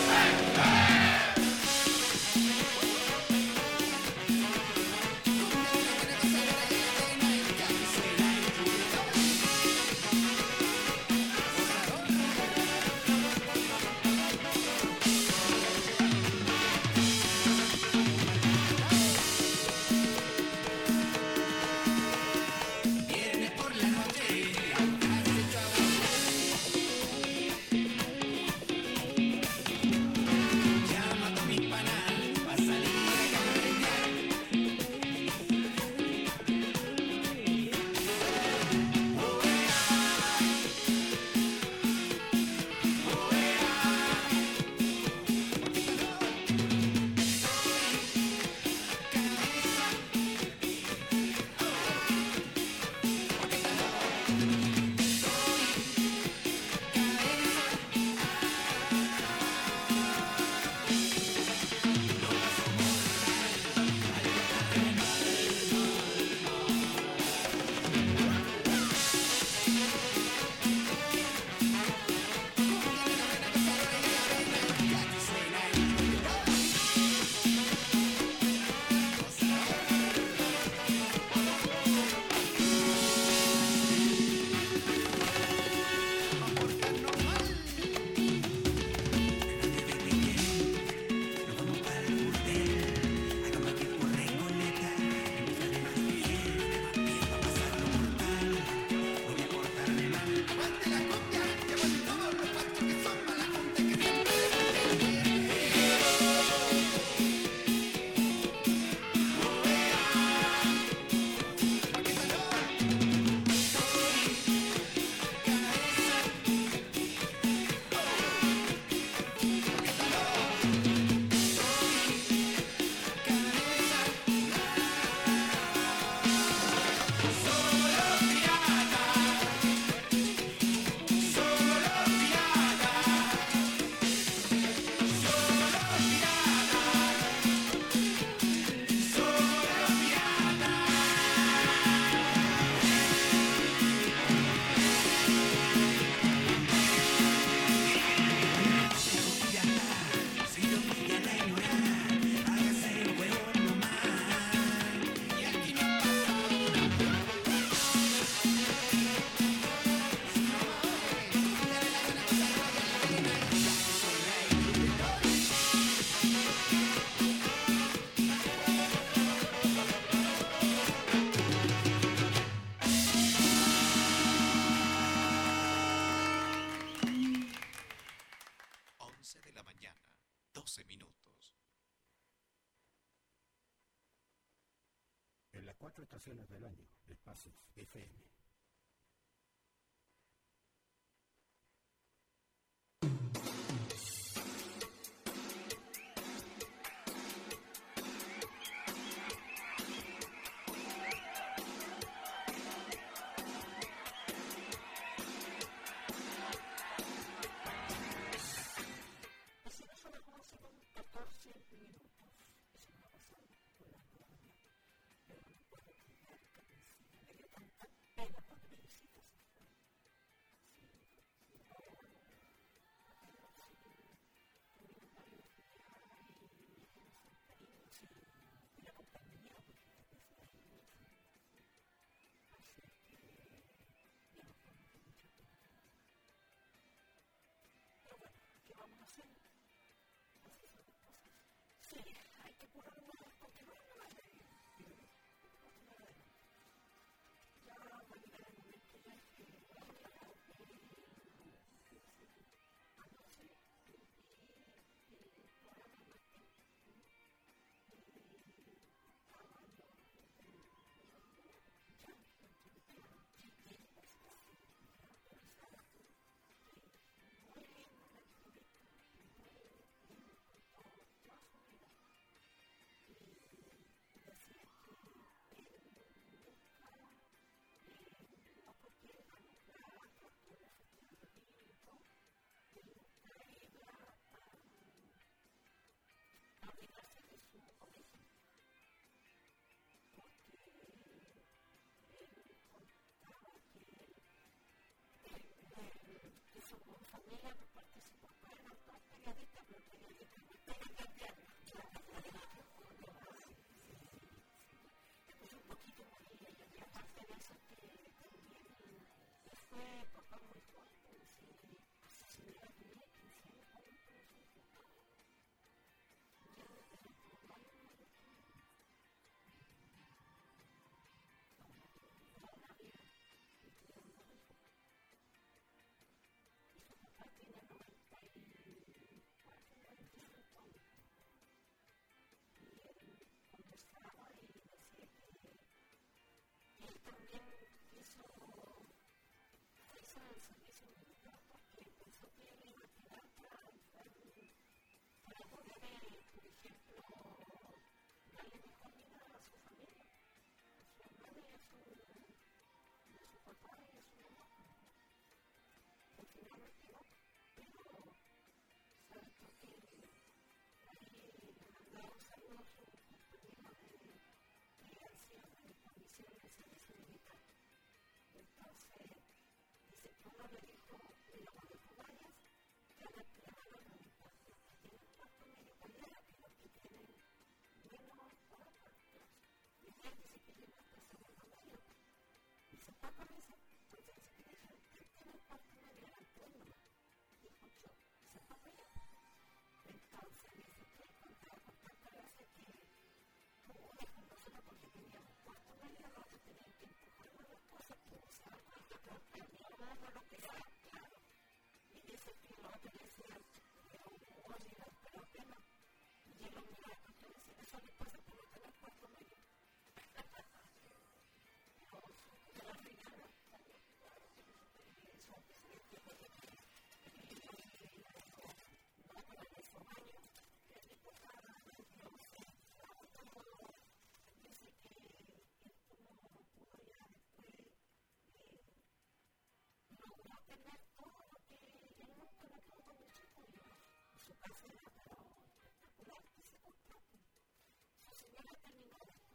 cuatro estaciones del año, Espacios F M. Su casa era pero espectacular, y se compró. Su señora terminó de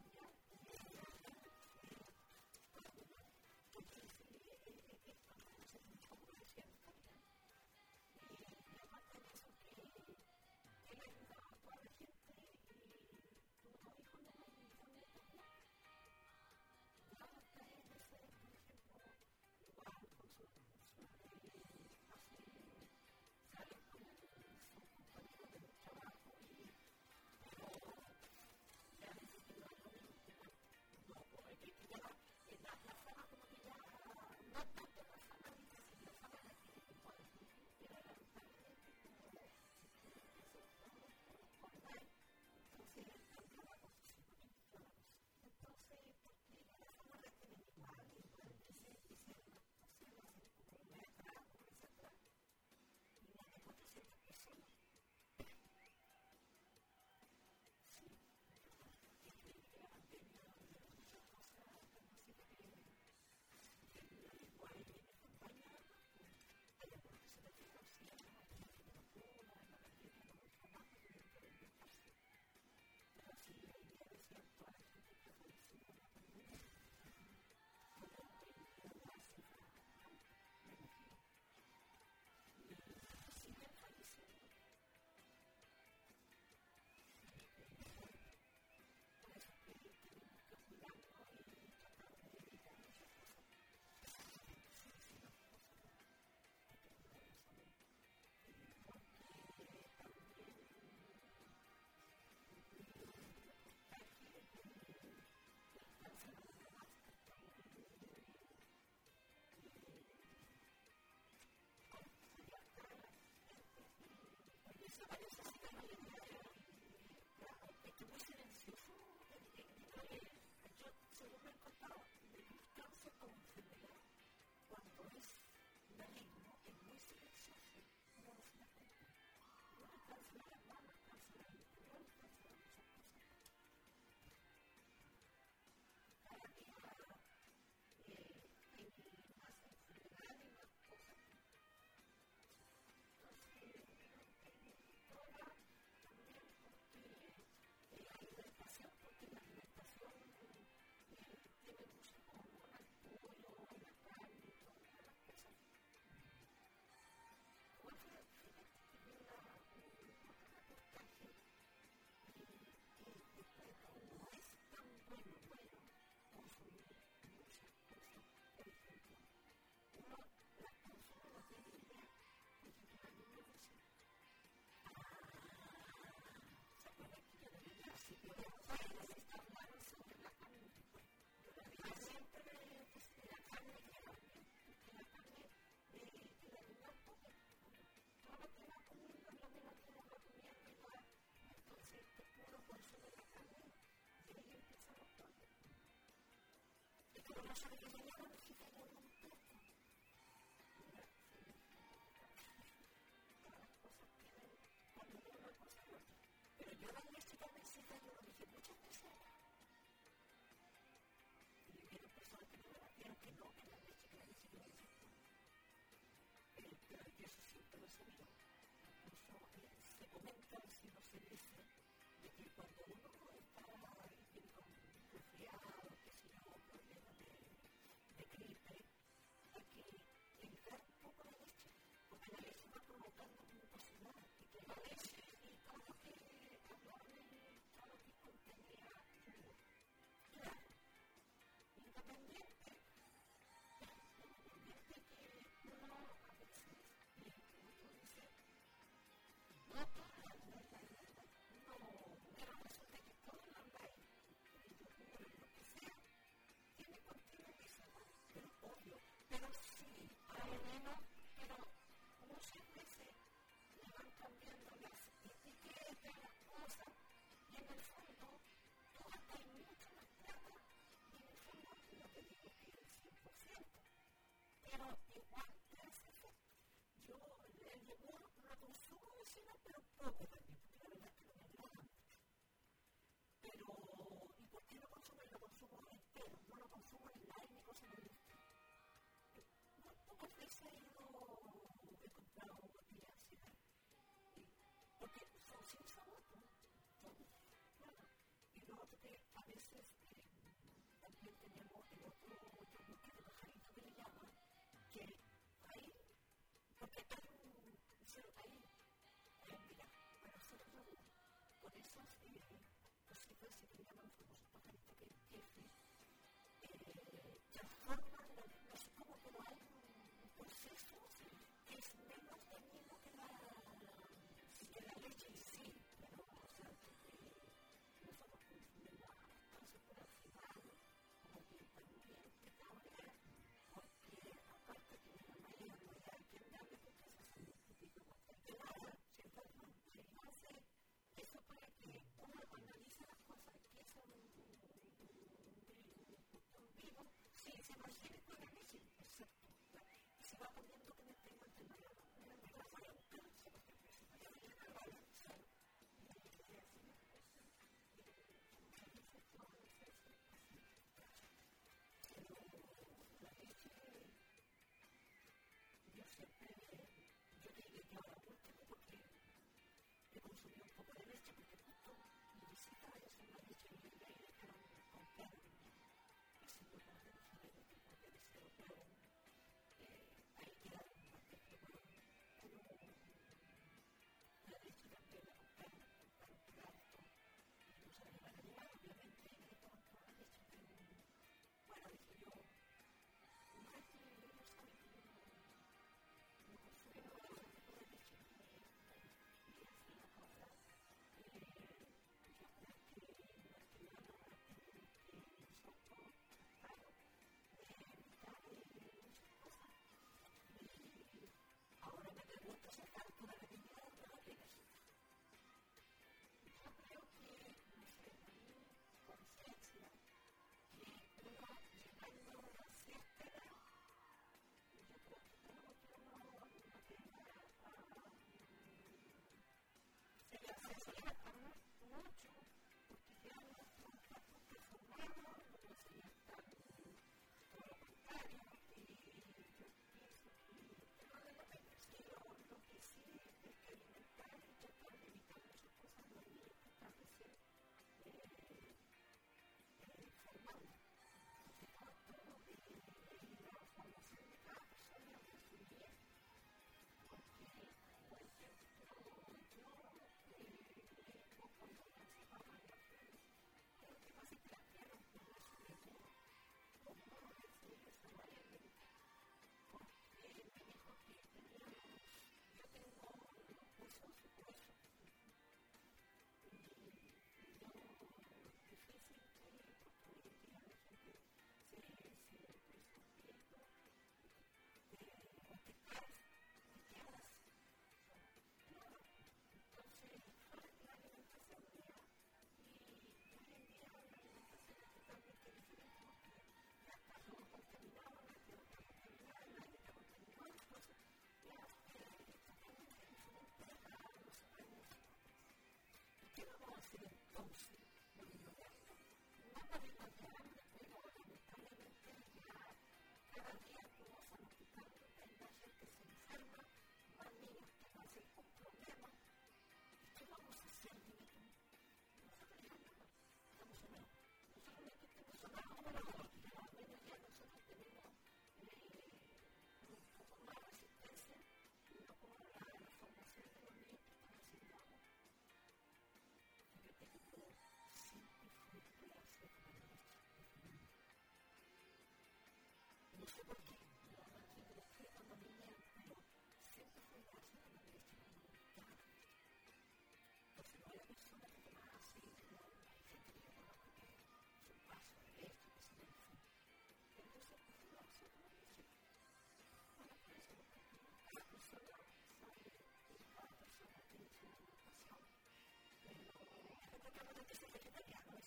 Ahí queda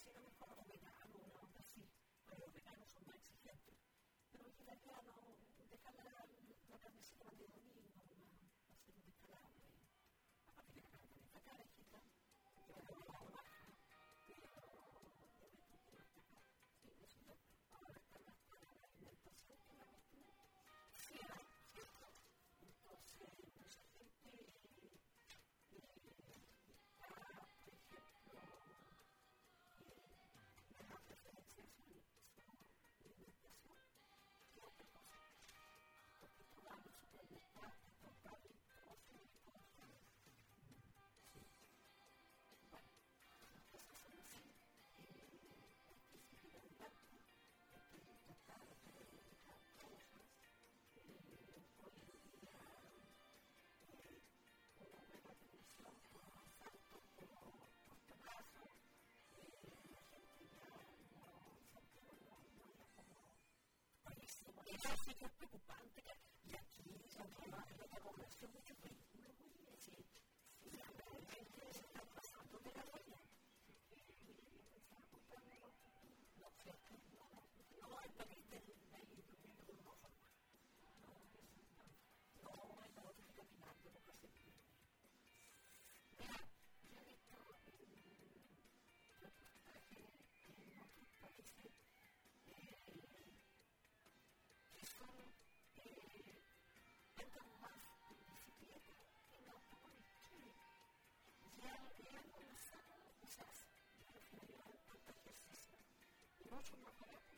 cocina mejor o vegano, una onda así. Pero los veganos son más exigentes. Pero el italiano deja la, la carnecita de domingo, va a ser un descalabro. Aparte que la carne también está cara, chica. Yo la voy a baja, pero debe tener hasta acá. Sí, eso ya. Ahora está más para la alimentación que la vestimenta. Sí, hay, ¿cierto? Entonces, mucha gente eh, está, por ejemplo, eh, las preferencias son su alimentación que otra cosa. Porque tú vas al supermercado, te compras y todo se ve todo feo. Sí. Bueno, las cosas son así. Eh, hay que seguir adelante, hay que tratar de dejar cosas. Eh, hoy en día, eh, una nueva televisión por asaltos, por portonazos, eh, la gente ya no se entera, no, no ya como buenísimo. Y eso sí que es preocupante. Y aquí se llama la población mucho vehículos, muy bien, sí. Sí, la gente se está pasando de la rueda. Y pensaba comprarme los no sé, no, no, el país del medio de una forma. No, no, hay la otra caminando, no pasa nada. Mira, yo he visto reportajes en otros países que son, eh, andan más en bicicleta que en automóvil. Chile. Ya es algo más sano, quizás, al final hay tanto ejercicio y mucho más barato.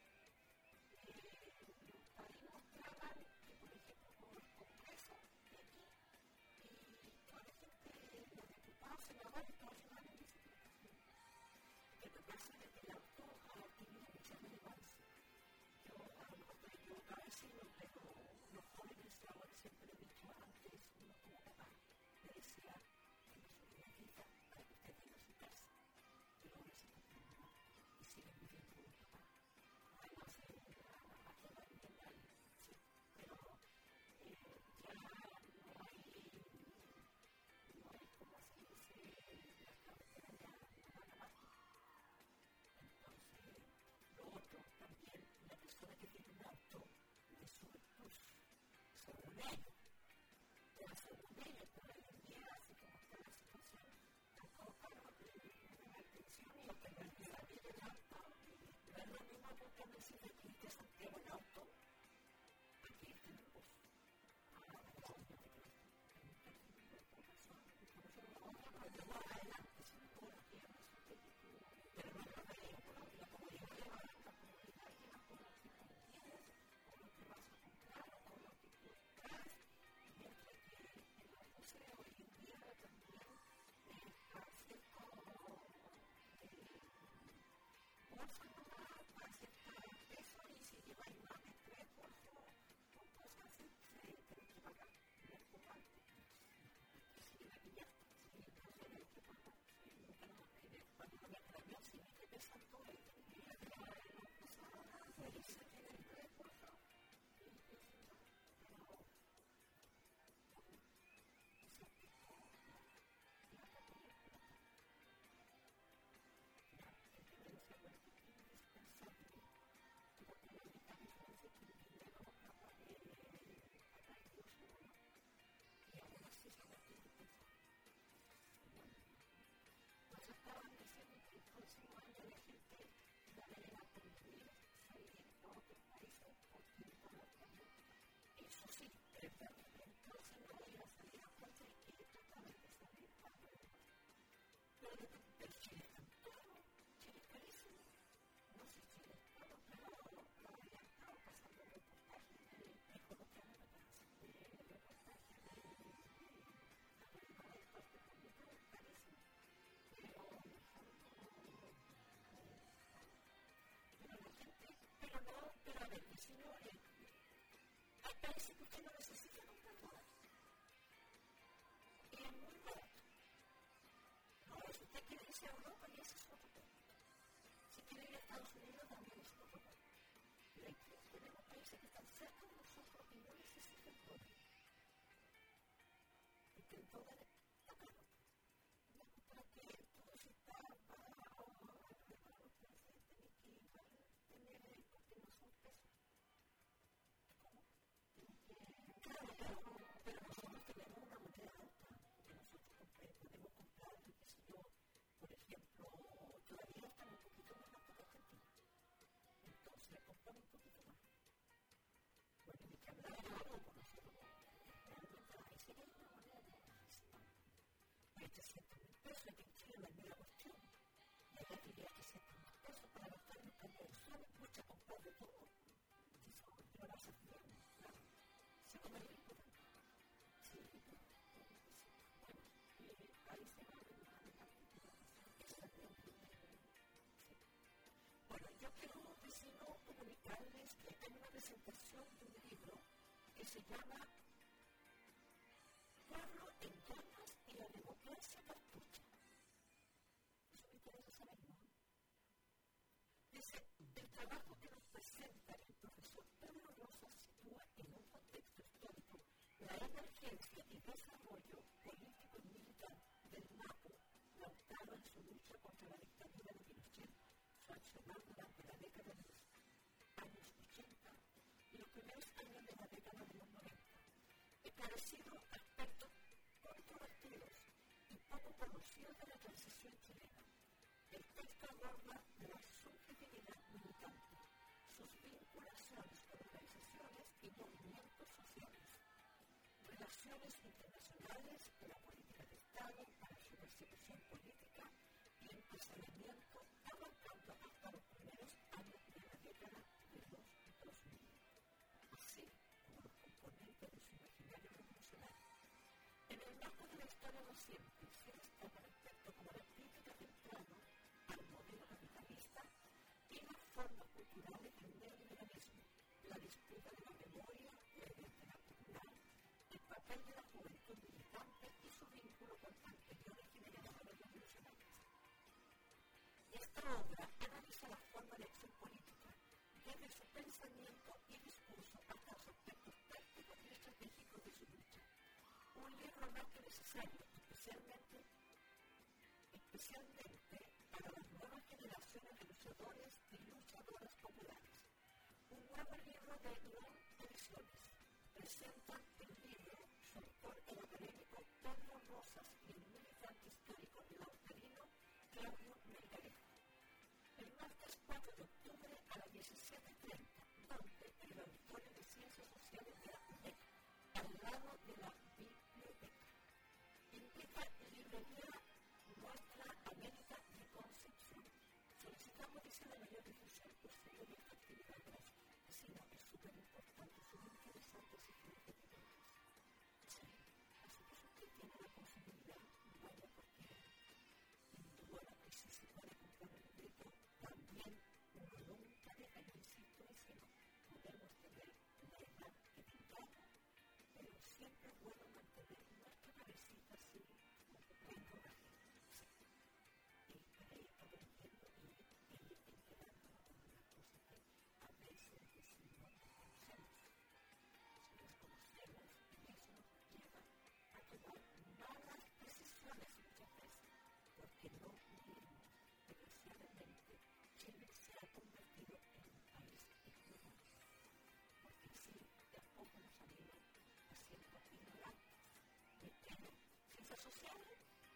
Ahí mostraban que, por ejemplo, con los congresos de aquí, y toda la gente, los diputados, senadores, todos se van en bicicleta. Que te pasa desde el auto a la actividad mucha relevancia. Yo, a lo mejor estoy equivocada a decirlo, pero los jóvenes ahora siempre he dicho antes, uno como papá, me decía que no se una quita para que usted tenga su casa. Pero ahora se está teniendo y siguen viviendo con mi papá. Además, eh, a qué edad tendrán, sí, pero eh, ya no hay, no hay como se dice, las carreteras ya no van a más. Entonces, lo otro también, la persona que tiene un auto le sube el plus, según ellos, pero según ellos, pero hoy en día, así como está la situación, tampoco para una atención y lo que no es ni la vida del auto, no es lo mismo porque me dice que irte a Santiago en auto, aquí irte en el bus. Ahora, no, no te crees, hay mucha gente de población, y por eso no vamos a llevar adelante, sino todo lo que es estratégico, pero no es lo que digo, por la comodidad de la comodidad y la por lo que tú tienes, o lo que vas a comprar, o lo que tú traes, mientras que en los museos hoy en día también está cierto bolsa nomás, para cierto peso, y si lleváis más de tres bolsos o cosas así, se tienen que pagar, no es como antes. Si la pillaste, si entonces hay que pagar, si no tenemos que ver, cuando no me extrañó, si me quedé pensando en que la cara de los pesados, se dice que tienen tres bolsos, y qué sé yo, pero no, o sea, que la categoría de la tendencia no es que es indispensable, pero que la única diferencia es que el dinero capaz de pagar el bolso, y aún así se va a tener que pensar. Nos estaban diciendo que el próximo año la gente va a venir a prohibir salir a otros países porque no lo tienen. Eso sí, es verdad. Entonces no voy a salir a Francia y que totalmente salir a Europa. Pero el Chile es tan caro, Chile es carísimo. No sé si Chile es caro, pero lo había estado pasando el reportaje de Ecologiano, me parece, el reportaje de la política del parque público es carísimo. Pero en el fondo, pero la gente, pero no, pero a ver, señores, hay países que usted no necesita comprar dólares. Y es muy barato. Ahora, si usted quiere irse a Europa, y ese es otro tema. Si quiere ir a Estados Unidos, también es otro tema. Pero aquí tenemos países que están cerca de nosotros y no necesitan dólares. Porque el dólar está caro. Para que todo se está barato, que hablar de algo con nosotros, realmente la gente de una manera de participar. ochocientos mil pesos en Chile no es ni la cuestión. Y ahora diría que setenta mil pesos para gastar en cambio de suelo, mucha comprar de todo. Eso no lo hace bien, claro. Se come el rico también. Sí, rico. Bueno, ahí se va a ver una de las actividades. Esa es la primera. Bueno, yo quiero, vecino, comunicarles que hay una presentación de un libro que se llama Pueblo en llamas y la democracia cartucha. Eso me interesa saber, ¿no? Dice, el trabajo que nos presenta el profesor Pedro Rosa sitúa en un contexto histórico la emergencia y desarrollo político y militar del MAPU, lautado en su lucha contra la dictadura de Pinochet, su accionar durante la década de los años ochenta y los primeros años de la década de los noventa. Esclarecido aspectos controvertidos y poco conocidos de la transición chilena. El texto aborda la subjetividad militante, sus vinculaciones con organizaciones y movimientos sociales, relaciones internacionales, la política de Estado para su persecución política y empresariamiento abarcando hasta los primeros años de la década de los dos mil, así como los componentes de su imaginario revolucionario. En el marco de la historia reciente se destaca aspectos como la crítica temprana al modelo capitalista y las formas culturales del neoliberalismo, la disputa de la memoria, la identidad popular, el papel de la juventud militante y su vínculo con anteriores generaciones revolucionarias. Esta obra analiza la forma de acción política desde su pensamiento y discurso hasta los aspectos prácticos y estratégicos de su lucha. Un libro más que necesario, especialmente, especialmente para las nuevas generaciones de luchadores y luchadoras populares. Un nuevo libro de León Ediciones presenta el libro su autor, el académico Pedro Rosas y el militante histórico lautarino Claudio Melgarejo. El martes cuatro de octubre a las diecisiete treinta, donde el auditorio de Ciencias Sociales de la U N E C, al lado de la biblioteca. Implica librería Nuestra América de Concepción. Solicitamos, dice, la mayor difusión posible de esta actividad gráfica. Si no, es súper importante, súper interesante si quiere que te veas. Sí, así que si usted tiene la posibilidad, bueno, porque en buena necesidad de comprar un librito, también uno nunca deja, yo insisto, y si no, podemos tener la edad que tengamos, pero siempre es bueno mantener nuestra cabecita así, como en rodaje. Sí. Y para ir aprendiendo y ir enterando algunas cosas que a veces decimos no conocemos. Si las conocemos, eso nos lleva a tomar malas decisiones muchas veces, porque no vivimos. Desgraciadamente, Chile se ha convertido en un país ignorante, porque sí, de a poco nos han ido haciendo ignorantes. ¿De qué? Ciencias sociales,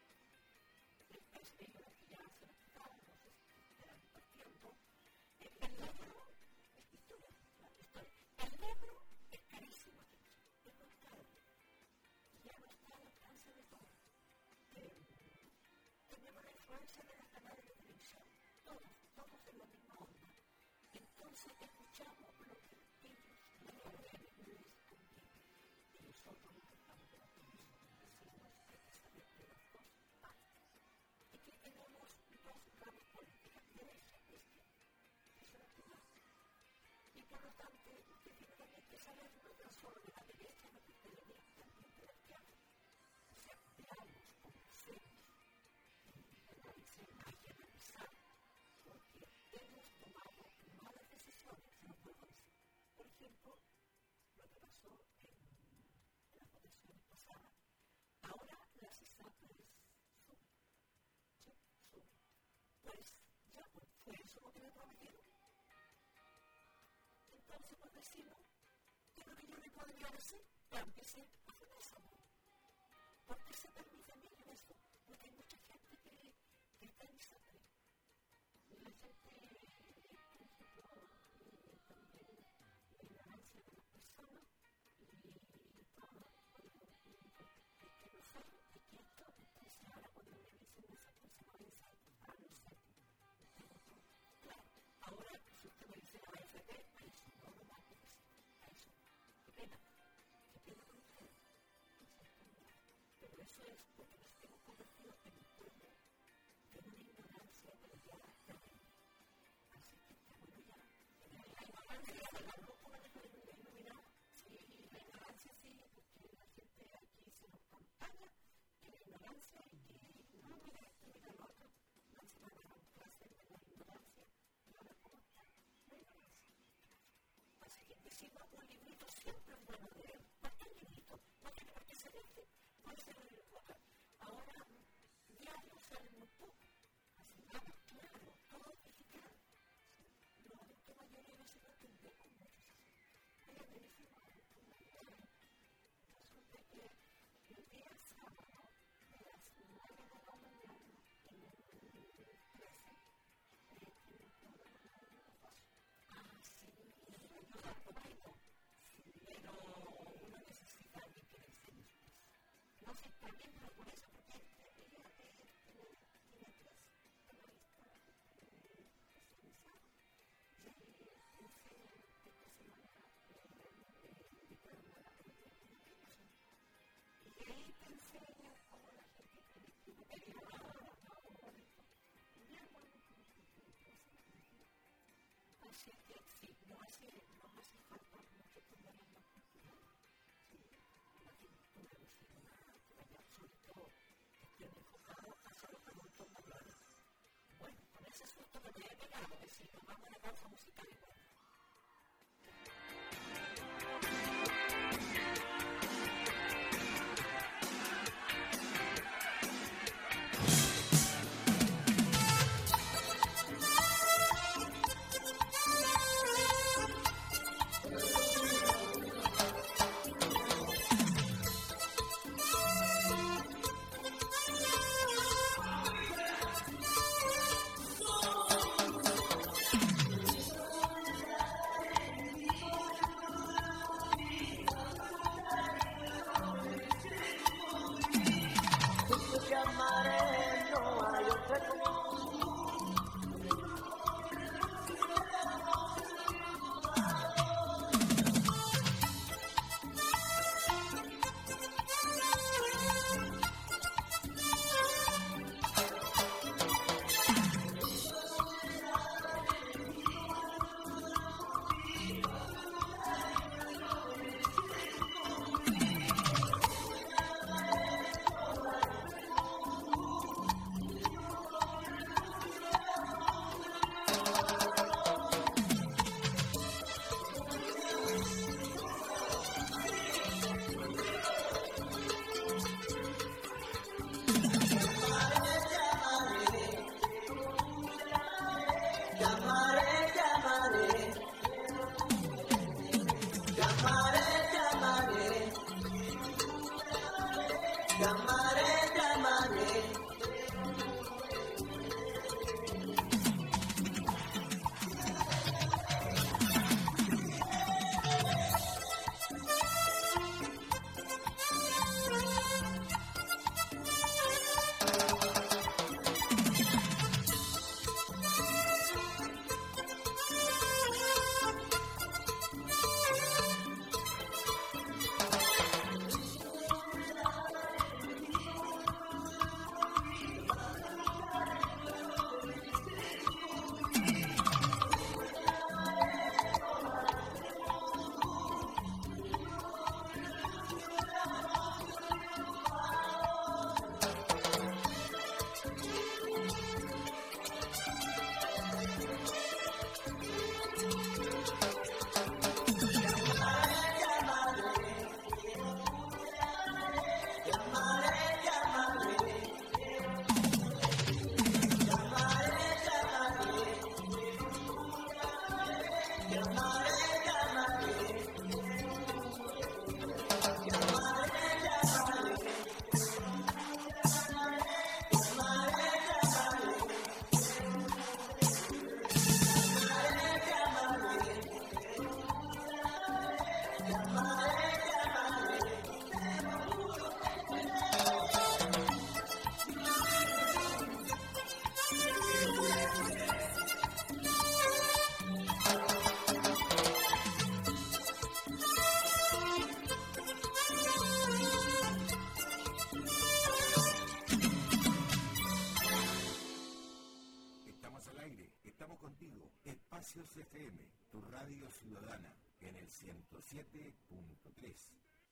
el país de ellos que ya se lo explicaban, no sé si estarán partiendo. El libro es historia, la historia. El libro es carísimo aquí, es muy caro, ya no está al alcance de todo. Eh, tenemos la influencia de los canales de televisión, todos, todos en la misma onda. Entonces escuchamos lo que ellos leen en inglés también. Y nosotros nos estamos de la televisión, decimos que hay que saber de las dos partes. Y que tenemos dos ramas políticas, derecha y izquierda. Eso es la primera. Y por lo tanto, usted tiene también que saber no solo de la derecha, lo que usted le diga también de la izquierda. O sea, veamos, conversemos, analicemos, hay que analizar, porque hemos tomado malas decisiones, se lo puedo decir. Por ejemplo, lo que pasó en, en las votaciones pasadas. Ahora las ISAPRES suben. Sí, suben. Pues ya, pues, fue eso lo que le prometieron. Entonces, pues decimos, ¿qué es lo que yo le podría decir? Cámbiese a FENASA. ¿Por qué se permite a mí eso? Porque hay mucha gente que, que está en ISAPRES. Y la gente, por ejemplo, eh, también la ignorancia de las personas, eso es porque nos hemos convertido en un pueblo de una ignorancia, pero ya terrible. Así que, bueno, ya, la ignorancia de la locura de la iluminada, sí, la ignorancia sí, porque la gente aquí se nos campaña en la ignorancia y que no, mira esto, mira lo otro, no se van a dar clases de la ignorancia, y ahora cómo está la ignorancia. Así que decimos un librito siempre es bueno leer, cualquier librito, cualquier porque se dice, puede ser ahora diario sale muy poco, así nada, claro, todo digital. Los adultos mayores a veces no entendemos mucho. Oye, me dicen, resulta que el día sábado, de las nueve de la mañana, en el trece, tiene un programa de negocio. Ah, sí, y le ayuda a ponerlo. Pero uno necesita alguien que le enseñe. No sé, también pero por eso, porque ella tiene tres periodistas especializados y enseñan esta semana y ahí te enseñan cómo la gente tiene que ir a la todo bonito. Y ya bueno, así que sí, no hace, no hace falta mucho estudiar en la cultura. Sí, la cultura regional, sobre todo, que tiene enfocado hacia los adultos mayores. Bueno, con ese susto que me he pegado, que si nos vamos a la pausa musical igual. el ciento siete punto tres.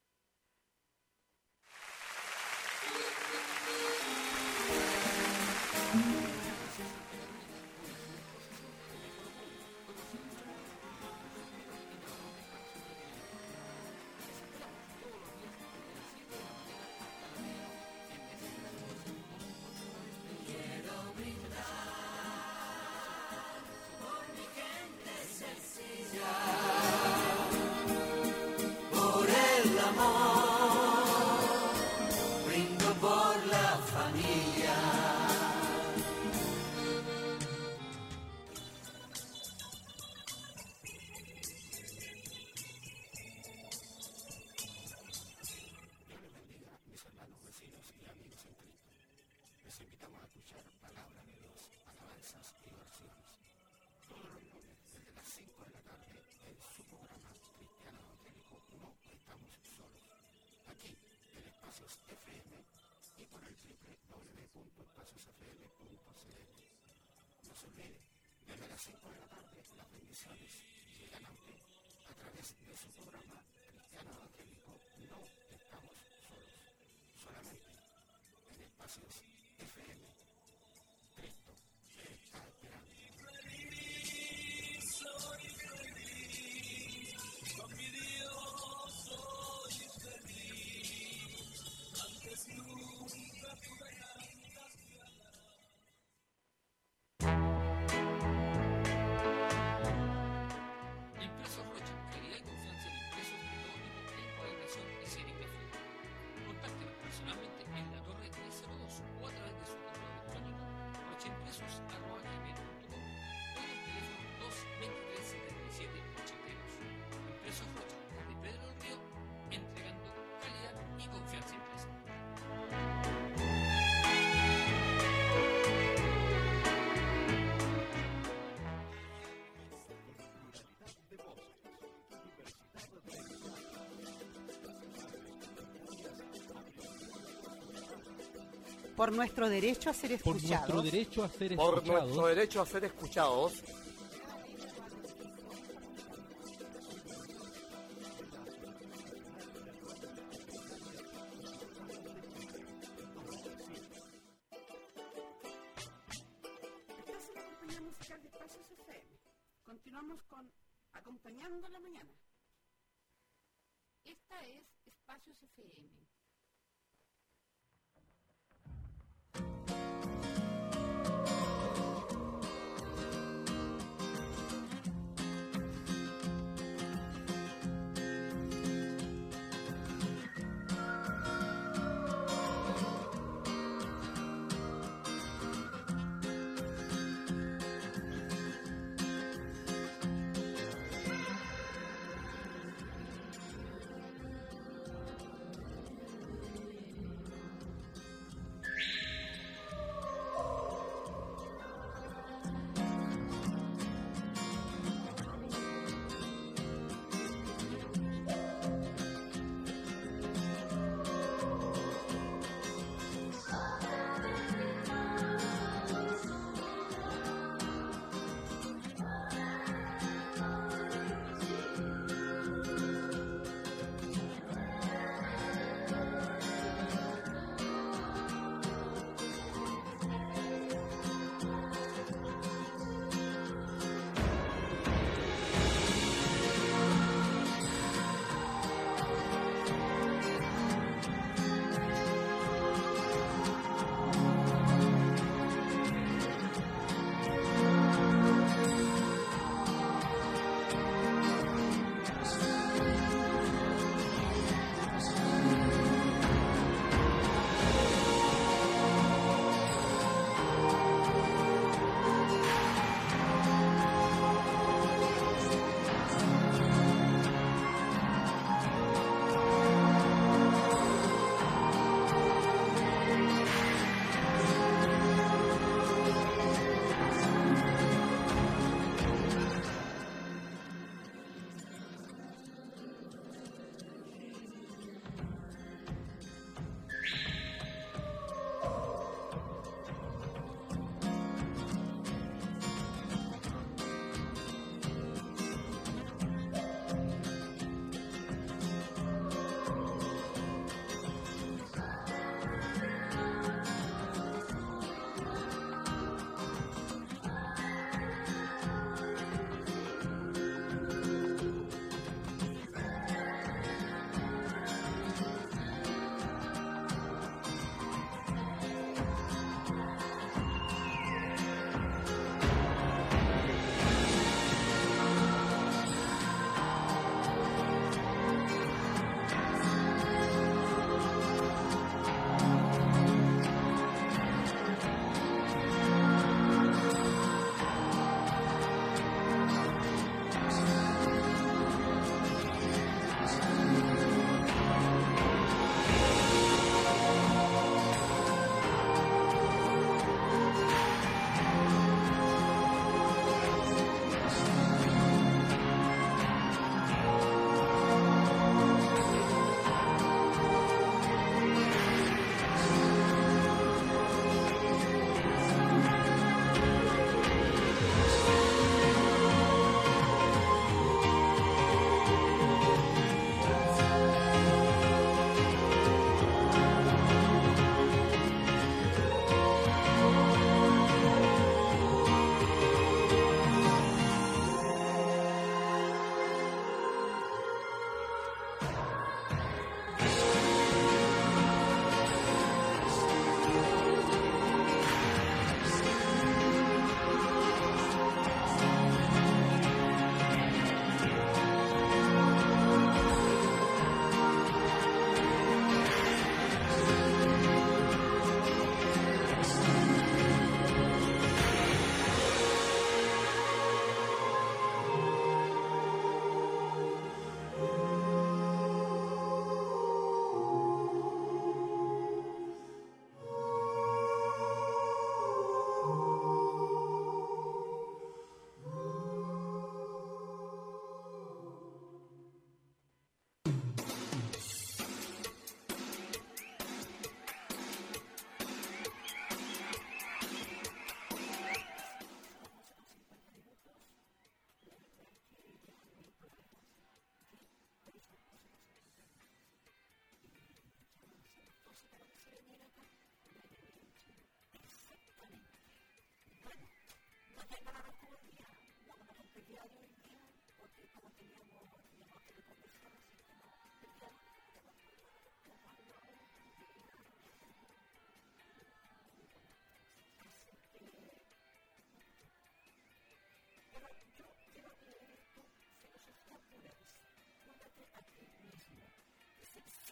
Por nuestro derecho a ser escuchados. Por nuestro derecho a ser Por escuchados. nuestro derecho a ser escuchados. Estás en la compañía musical de Espacios F M. Continuamos con Acompañando la Mañana. Esta es Espacios F M.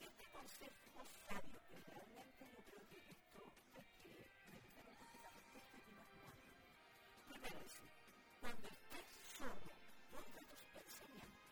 siete consejos sabios que realmente yo creo que esto hay que meditar un poquito al respecto y evaluarlo. Primero dice, cuando estés solo, cuida tus pensamientos.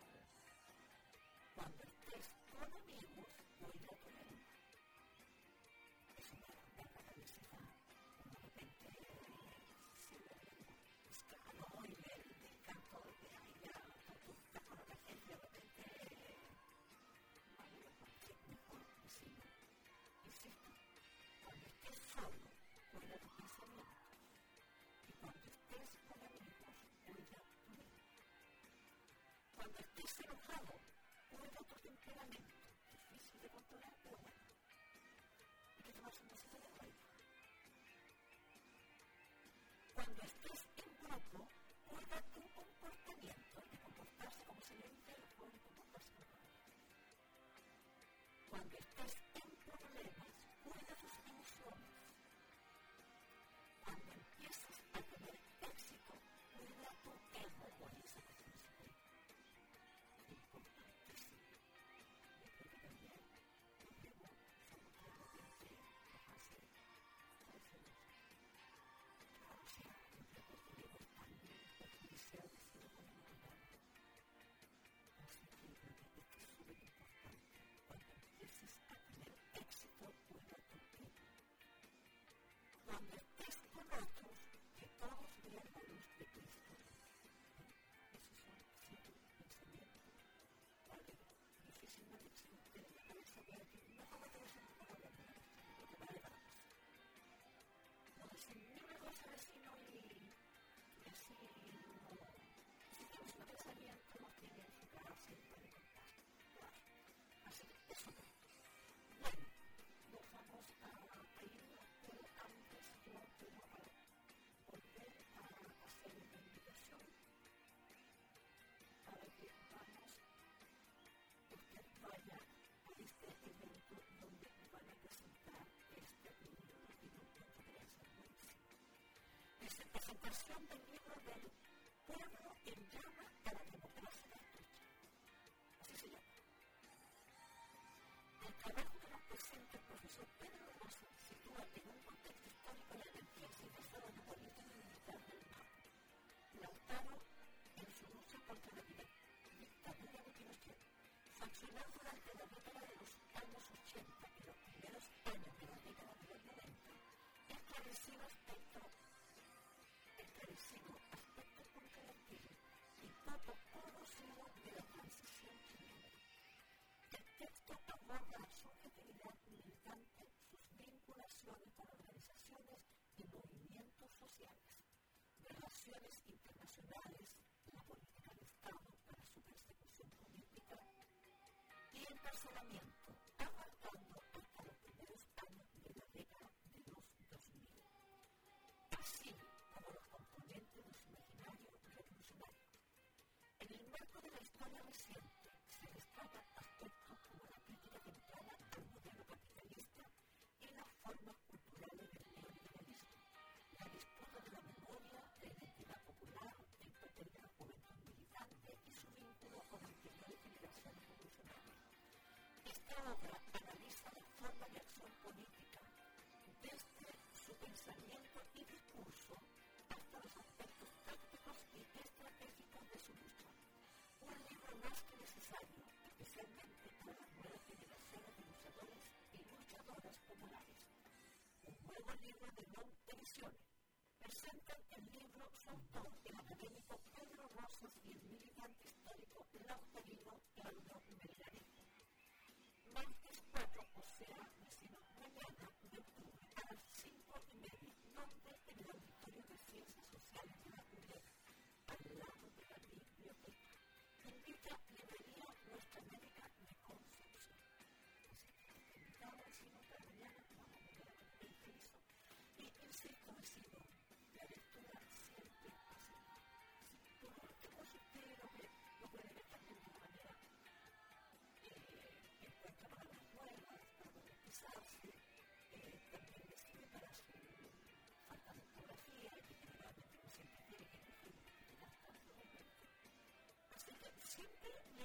Cuando estés con amigos, cuida tu lengua. Es una gran cabeza. De repente, si la lengua es claro y el canto de allá, tú estás con otra gente, de repente, vale, es mejor decirlo. Insisto, cuando estés solo, cuida tus pensamientos. Y cuando estés con amigos, cuida tu lengua. Cuando estés enojado, cuida tu temperamento. Difícil de controlar, pero bueno. Hay que tomarse un vasito de agua. Cuando estés en grupo, cuida tu comportamiento. Hay que comportarse como se le dice a los jóvenes, comportarse como jóvenes. Cuando estés en problemas, cuida tus emociones. Cuando empieces a tener éxito, cuida tu ego o esa cosa que se ve. Es importantísimo. Yo creo que también los egos son los que de repente nos hacen falsear. Claro, sí, yo creo que el ego es tan perjudicial que se lo ponen a tomar. Así que yo creo que esto es súper importante. Cuando empieces a tener éxito, cuida tu ego. Cuando estés con otros, que todos vean la luz de Cristo. Esos son siete pensamientos. Vale, difícil una lección, pero me parece que no cometer ese tipo de errores, porque vale para más. No dicen ni una cosa vecino y así no. Si tienes un pensamiento, no tiene que quedar siempre de contacto. Claro. Así que eso no. Bueno, nos vamos a ir, pero antes yo quiero volver a hacer una invitación para que vamos, usted vaya a este evento donde van a presentar este libro y yo creo que va a ser buenísimo. Es la presentación del libro del Pueblo en llama a la democracia estrecha. Así se llama. El trabajo que nos presenta el profesor Pedro Rosa sitúa en un contexto histórico la emergencia y desarrollo político y militar del M A P. Lautaro, en su lucha contra la dictadura de Pinochet, funcionó durante la década de los años ochenta y los primeros años de la década de los noventa, esclarecido aspecto, esclarecido aspectos con caracteres y poco conocido de la transición chilena. El texto aborda la subjetividad militante, sus vinculaciones con organizaciones y movimientos sociales, relaciones internacionales, la política de Estado para su persecución política y el encarcelamiento, abarcando hasta los primeros años de la década de los dos mil, así como los componentes de su imaginario revolucionario. En el marco de la historia reciente se destacan aspectos como la crítica temprana al modelo capitalista y las formas culturales del neoliberalismo, la disputa de la memoria, la identidad popular, el papel de la juventud militante y su vínculo con anteriores generaciones revolucionarias. Esta obra analiza la forma de acción política desde su pensamiento y discurso hasta los aspectos tácticos y estratégicos de su lucha. Un libro más que necesario, especialmente para las nuevas generaciones de luchadores y luchadoras populares. Un nuevo libro de no ediciones. Presentan el libro su autor, el académico Pedro Rosas y el militante histórico Lautarino Claudio Melgarejo. Martes cuatro, o sea, decimos mañana de octubre a las cinco y media, donde en el auditorio de Ciencias Sociales de la U N E D, al lado de la biblioteca. Invita Librería Nuestra América de Concepción. Así que te invitamos, si no, para mañana, vamos a quedar muy felices. Y insisto, vecino, la lectura siempre así. Si todo lo que vos usted lo que lo puede ver también de una manera eh, encuentra palabras nuevas para poder expresarse, eh, también le sirve para su falta de ortografía, que generalmente no siempre tiene que elegir, que no está en el momento. Así que siempre